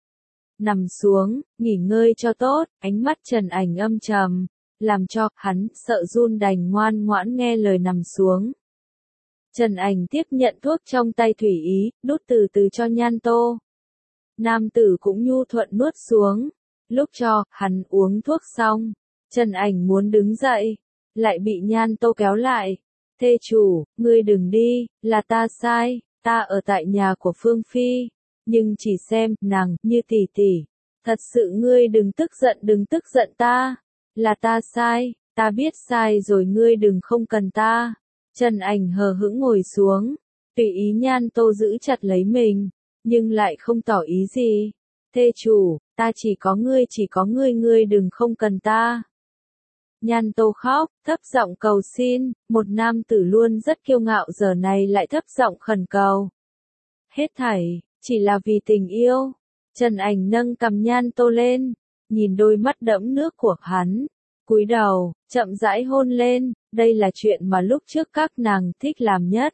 Nằm xuống, nghỉ ngơi cho tốt, ánh mắt Trần Ảnh âm trầm, làm cho hắn sợ run đành ngoan ngoãn nghe lời nằm xuống. Trần Ảnh tiếp nhận thuốc trong tay Thủy Ý, đút từ từ cho Nhan Tô. Nam tử cũng nhu thuận nuốt xuống. Lúc cho, hắn uống thuốc xong, Trần Ảnh muốn đứng dậy, lại bị Nhan Tô kéo lại. Thê chủ, ngươi đừng đi, là ta sai, ta ở tại nhà của Phương Phi, nhưng chỉ xem, nàng, như tỷ tỷ. Thật sự ngươi đừng tức giận ta, là ta sai, ta biết sai rồi, ngươi đừng không cần ta. Trần Ảnh hờ hững ngồi xuống, tùy ý Nhan Tô giữ chặt lấy mình, nhưng lại không tỏ ý gì. Thê chủ, ta chỉ có ngươi, ngươi đừng không cần ta. Nhan Tô khóc, thấp giọng cầu xin, một nam tử luôn rất kiêu ngạo giờ này lại thấp giọng khẩn cầu. Hết thảy, chỉ là vì tình yêu. Trần Ảnh nâng cằm Nhan Tô lên, nhìn đôi mắt đẫm nước của hắn, cúi đầu, chậm rãi hôn lên, đây là chuyện mà lúc trước các nàng thích làm nhất.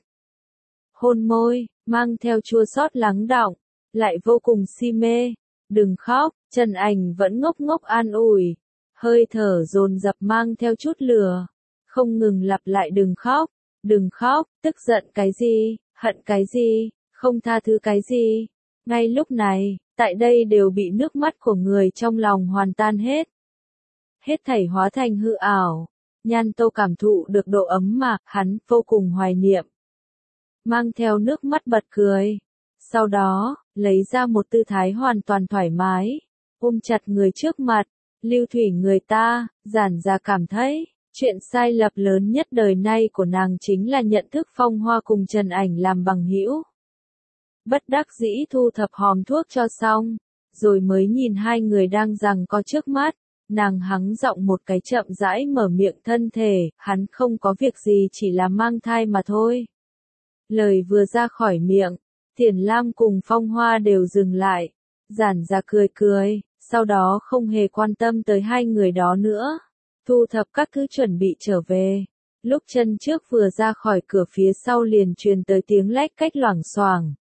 Hôn môi, mang theo chua xót lắng đọng, lại vô cùng si mê. Đừng khóc, Trần Ảnh vẫn ngốc ngốc an ủi. Hơi thở dồn dập mang theo chút lửa, không ngừng lặp lại đừng khóc, tức giận cái gì, hận cái gì, không tha thứ cái gì. Ngay lúc này, tại đây đều bị nước mắt của người trong lòng hoàn tan hết. Hết thảy hóa thành hư ảo, Nhan Tô cảm thụ được độ ấm mà, hắn vô cùng hoài niệm. Mang theo nước mắt bật cười, sau đó, lấy ra một tư thái hoàn toàn thoải mái, ôm chặt người trước mặt. Lưu thủy người ta, Giản Gia cảm thấy, chuyện sai lầm lớn nhất đời nay của nàng chính là nhận thức Phong Hoa cùng Trần Ảnh làm bằng hữu. Bất đắc dĩ thu thập hòm thuốc cho xong, rồi mới nhìn hai người đang giằng co trước mắt, nàng hắng giọng một cái, chậm rãi mở miệng, thân thể, hắn không có việc gì, chỉ là mang thai mà thôi. Lời vừa ra khỏi miệng, Tiền Lam cùng Phong Hoa đều dừng lại. Giản Gia cười cười, sau đó không hề quan tâm tới hai người đó nữa. Thu thập các thứ chuẩn bị trở về. Lúc chân trước vừa ra khỏi cửa, phía sau liền truyền tới tiếng lách cách loảng xoảng.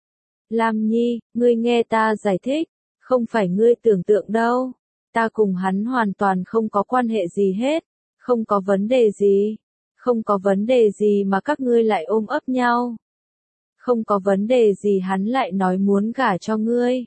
Lam Nhi, ngươi nghe ta giải thích, không phải ngươi tưởng tượng đâu. Ta cùng hắn hoàn toàn không có quan hệ gì hết, không có vấn đề gì. Không có vấn đề gì mà các ngươi lại ôm ấp nhau. Không có vấn đề gì hắn lại nói muốn gả cho ngươi.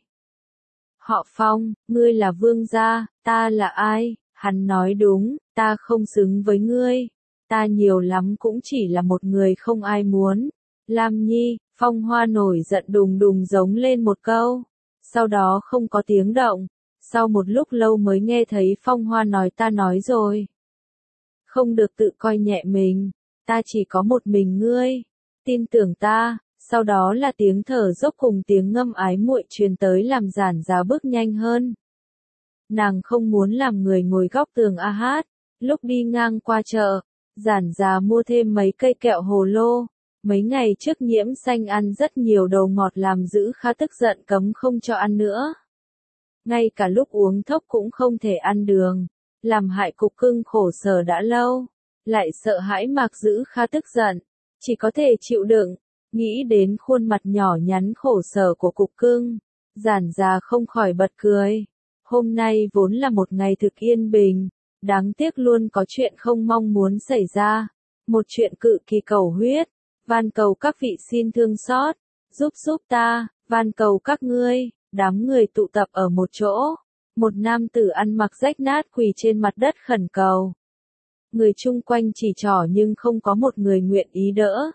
Họ Phong, ngươi là vương gia, ta là ai? Hắn nói đúng, ta không xứng với ngươi. Ta nhiều lắm cũng chỉ là một người không ai muốn. Lam Nhi, Phong Hoa nổi giận đùng đùng giống lên một câu. Sau đó không có tiếng động. Sau một lúc lâu mới nghe thấy Phong Hoa nói, ta nói rồi. Không được tự coi nhẹ mình. Ta chỉ có một mình ngươi. Tin tưởng ta. Sau đó là tiếng thở dốc cùng tiếng ngâm ái muội truyền tới, làm Giản Gia bước nhanh hơn. Nàng không muốn làm người ngồi góc tường a hát. Lúc đi ngang qua chợ, Giản Gia mua thêm mấy cây kẹo hồ lô, Mấy ngày trước Nhiễm Xanh ăn rất nhiều đồ ngọt làm Dữ Kha tức giận cấm không cho ăn nữa. Ngay cả lúc uống thốc cũng không thể ăn đường, làm hại Cục Cưng khổ sở đã lâu, lại sợ hãi Mạc Dữ Kha tức giận, chỉ có thể chịu đựng. Nghĩ đến khuôn mặt nhỏ nhắn khổ sở của Cục Cưng, Giản Già không khỏi bật cười. Hôm nay vốn là một ngày thực yên bình, đáng tiếc luôn có chuyện không mong muốn xảy ra, một chuyện cự kỳ cầu huyết, van cầu các vị xin thương xót, giúp ta, van cầu các ngươi. Đám người tụ tập ở một chỗ, một nam tử ăn mặc rách nát quỳ trên mặt đất khẩn cầu. Người chung quanh chỉ trỏ nhưng không có một người nguyện ý đỡ.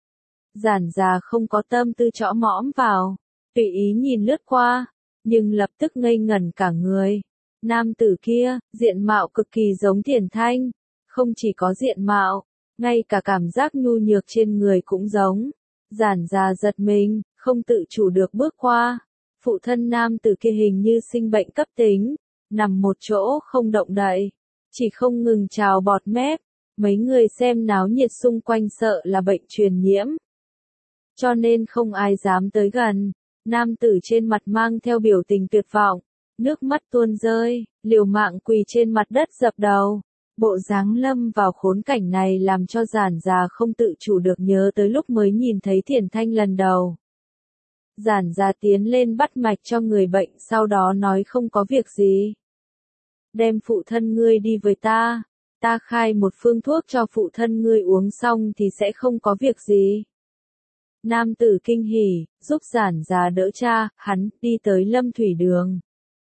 Giản Già không có tâm tư trõ mõm vào, tùy ý nhìn lướt qua, nhưng lập tức ngây ngẩn cả người. Nam tử kia, diện mạo cực kỳ giống Tiền Thanh, không chỉ có diện mạo, ngay cả cảm giác nhu nhược trên người cũng giống. Giản Già giật mình, không tự chủ được bước qua. Phụ thân nam tử kia hình như sinh bệnh cấp tính, nằm một chỗ không động đậy, chỉ không ngừng trào bọt mép. Mấy người xem náo nhiệt xung quanh sợ là bệnh truyền nhiễm, cho nên không ai dám tới gần. Nam tử trên mặt mang theo biểu tình tuyệt vọng, nước mắt tuôn rơi, liều mạng quỳ trên mặt đất dập đầu. Bộ dáng lâm vào khốn cảnh này làm cho Giản Già không tự chủ được nhớ tới lúc mới nhìn thấy Tiền Thanh lần đầu. Giản Già tiến lên bắt mạch cho người bệnh, sau đó nói không có việc gì. Đem phụ thân ngươi đi với ta khai một phương thuốc cho phụ thân ngươi uống xong thì sẽ không có việc gì. Nam tử kinh hỉ, giúp Giản Già đỡ cha, hắn đi tới Lâm Thủy Đường.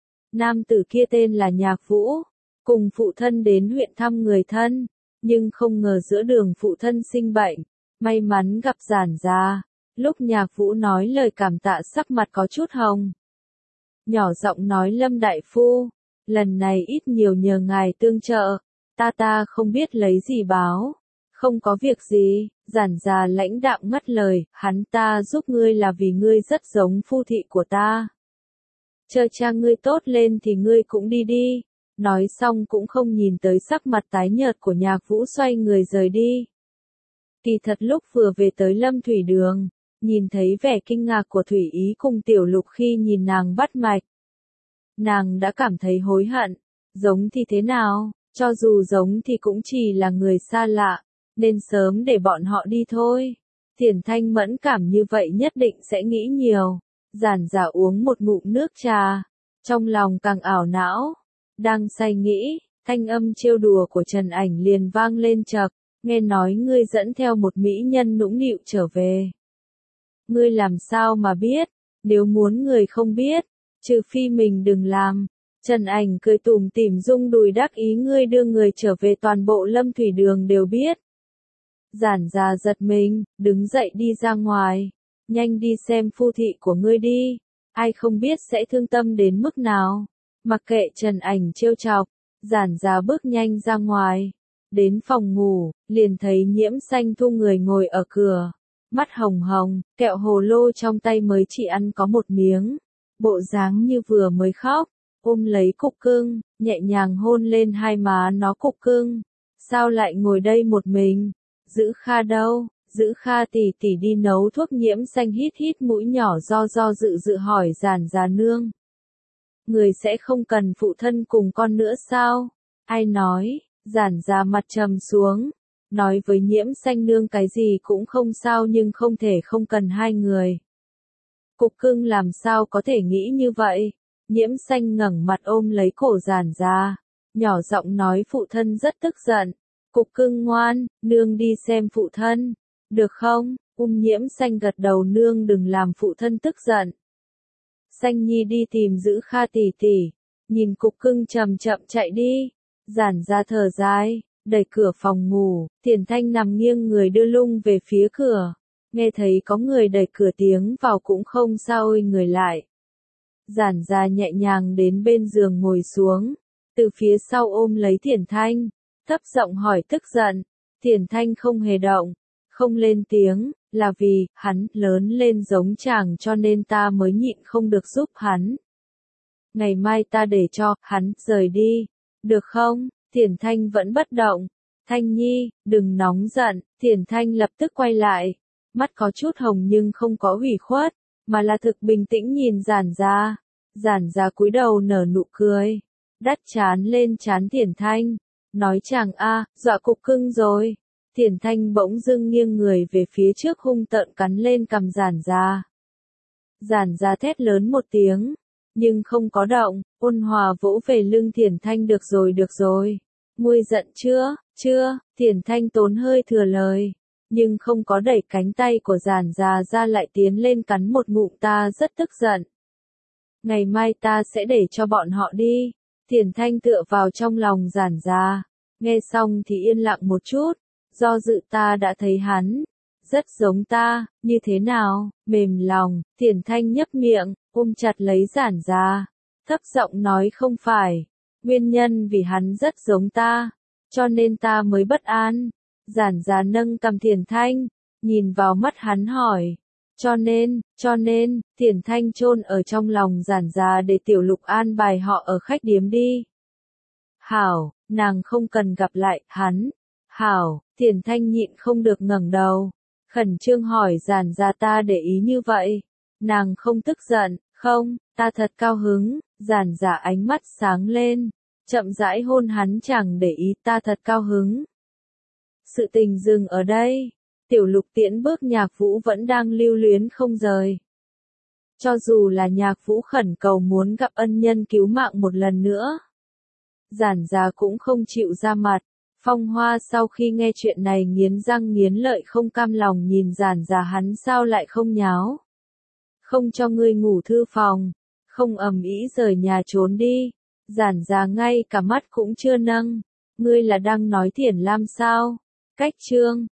Nam tử kia tên là Nhạc Vũ, cùng phụ thân đến huyện thăm người thân, nhưng không ngờ giữa đường phụ thân sinh bệnh, may mắn gặp Giản Già. Lúc Nhạc Vũ nói lời cảm tạ sắc mặt có chút hồng. Nhỏ giọng nói Lâm đại phu, lần này ít nhiều nhờ ngài tương trợ, ta không biết lấy gì báo. Không có việc gì, Giản Già lãnh đạm ngắt lời, hắn ta giúp ngươi là vì ngươi rất giống phu thị của ta. Chờ cha ngươi tốt lên thì ngươi cũng đi đi. Nói xong cũng không nhìn tới sắc mặt tái nhợt của Nhạc Vũ, xoay người rời đi. Kỳ thật lúc vừa về tới Lâm Thủy Đường, nhìn thấy vẻ kinh ngạc của Thủy Ý cùng Tiểu Lục khi nhìn nàng bắt mạch, nàng đã cảm thấy hối hận. Giống thì thế nào, cho dù giống thì cũng chỉ là người xa lạ, nên sớm để bọn họ đi thôi. Tiền Thanh mẫn cảm như vậy nhất định sẽ nghĩ nhiều. Giản Già uống một ngụm nước trà, trong lòng càng ảo não. Đang say nghĩ, thanh âm trêu đùa của Trần Ảnh liền vang lên chợt, nghe nói ngươi dẫn theo một mỹ nhân nũng nịu trở về. Ngươi làm sao mà biết, nếu muốn người không biết, trừ phi mình đừng làm. Trần Ảnh cười tủm tỉm rung đùi đắc ý, ngươi đưa người trở về toàn bộ Lâm Thủy Đường đều biết. Giản Già giật mình, đứng dậy đi ra ngoài, nhanh đi xem phu thị của ngươi đi, ai không biết sẽ thương tâm đến mức nào. Mặc kệ Trần Ảnh trêu chọc, Giản Già bước nhanh ra ngoài, đến phòng ngủ, liền thấy Nhiễm Xanh Thu người ngồi ở cửa, mắt hồng hồng, kẹo hồ lô trong tay mới chỉ ăn có một miếng, bộ dáng như vừa mới khóc, ôm lấy Cục Cưng, nhẹ nhàng hôn lên hai má nó. Cục Cưng, sao lại ngồi đây một mình? Dữ Kha đâu? Dữ Kha tỷ tỷ đi nấu thuốc. Nhiễm Xanh hít hít mũi nhỏ, do dự hỏi Giản Già nương. Người sẽ không cần phụ thân cùng con nữa sao? Ai nói? Giản Già mặt trầm xuống, nói với Nhiễm Xanh nương cái gì cũng không sao, nhưng không thể không cần hai người. Cục Cưng làm sao có thể nghĩ như vậy? Nhiễm Xanh ngẩng mặt ôm lấy cổ Giản Già, nhỏ giọng nói phụ thân rất tức giận. Cục Cưng ngoan, nương đi xem phụ thân, được không? Nhiễm Xanh gật đầu, nương đừng làm phụ thân tức giận. Xanh Nhi đi tìm Dữ Kha tỷ tỷ. Nhìn Cục Cưng chậm chậm chạy đi, Giản Già thở dài, đẩy cửa phòng ngủ. Tiền Thanh nằm nghiêng người đưa lưng về phía cửa, nghe thấy có người đẩy cửa tiến vào cũng không sao ôi người lại. Giản Già nhẹ nhàng đến bên giường ngồi xuống, từ phía sau ôm lấy Tiền Thanh, thấp giọng hỏi tức giận. Tiền Thanh không hề động, không lên tiếng, là vì hắn lớn lên giống chàng cho nên ta mới nhịn không được giúp hắn. Ngày mai ta để cho hắn rời đi, được không? Tiền Thanh vẫn bất động. Thanh Nhi, đừng nóng giận. Tiền Thanh lập tức quay lại, mắt có chút hồng nhưng không có ủy khuất, mà là thực bình tĩnh nhìn Giản Gia. Giản Gia cúi đầu nở nụ cười, đắt chán lên trán Thiển Thanh, nói chàng a, dọa cục cưng rồi. Thiển Thanh bỗng dưng nghiêng người về phía trước hung tợn cắn lên cằm Giản Gia. Giản Gia thét lớn một tiếng, nhưng không có động, ôn hòa vỗ về lưng Thiển Thanh. Được rồi, nguôi giận chưa, Thiển Thanh tốn hơi thừa lời, nhưng không có đẩy cánh tay của Giản Gia ra, lại tiến lên cắn một ngụm. Ta rất tức giận. Ngày mai ta sẽ để cho bọn họ đi. Thiển Thanh tựa vào trong lòng Giản Gia, nghe xong thì yên lặng một chút, do dự. Ta đã thấy hắn rất giống ta, như thế nào, mềm lòng. Thiển Thanh nhấp miệng, ôm chặt lấy Giản Gia, thấp giọng nói không phải, nguyên nhân vì hắn rất giống ta, cho nên ta mới bất an. Giản Gia nâng cằm Thiển Thanh, nhìn vào mắt hắn hỏi, cho nên, Thiển Thanh chôn ở trong lòng Giản Gia để Tiểu Lục an bài họ ở khách điếm đi. Hảo, nàng không cần gặp lại hắn. Hảo, Thiển Thanh nhịn không được ngẩng đầu, khẩn trương hỏi Giản Gia, ta để ý như vậy, nàng không tức giận? Không, ta thật cao hứng. Giản Gia ánh mắt sáng lên, chậm rãi hôn hắn. Chẳng để ý, ta thật cao hứng. Sự tình dừng ở đây. Tiểu Lục tiễn bước Nhạc Vũ vẫn đang lưu luyến không rời. Cho dù là Nhạc Vũ khẩn cầu muốn gặp ân nhân cứu mạng một lần nữa, Giản Gia cũng không chịu ra mặt. Phong Hoa sau khi nghe chuyện này nghiến răng nghiến lợi, không cam lòng nhìn Giản Gia, hắn sao lại không nháo? Không cho ngươi ngủ thư phòng, không ầm ĩ rời nhà trốn đi. Giản Gia ngay cả mắt cũng chưa nâng. Ngươi là đang nói Thiển Lam sao? Cách chương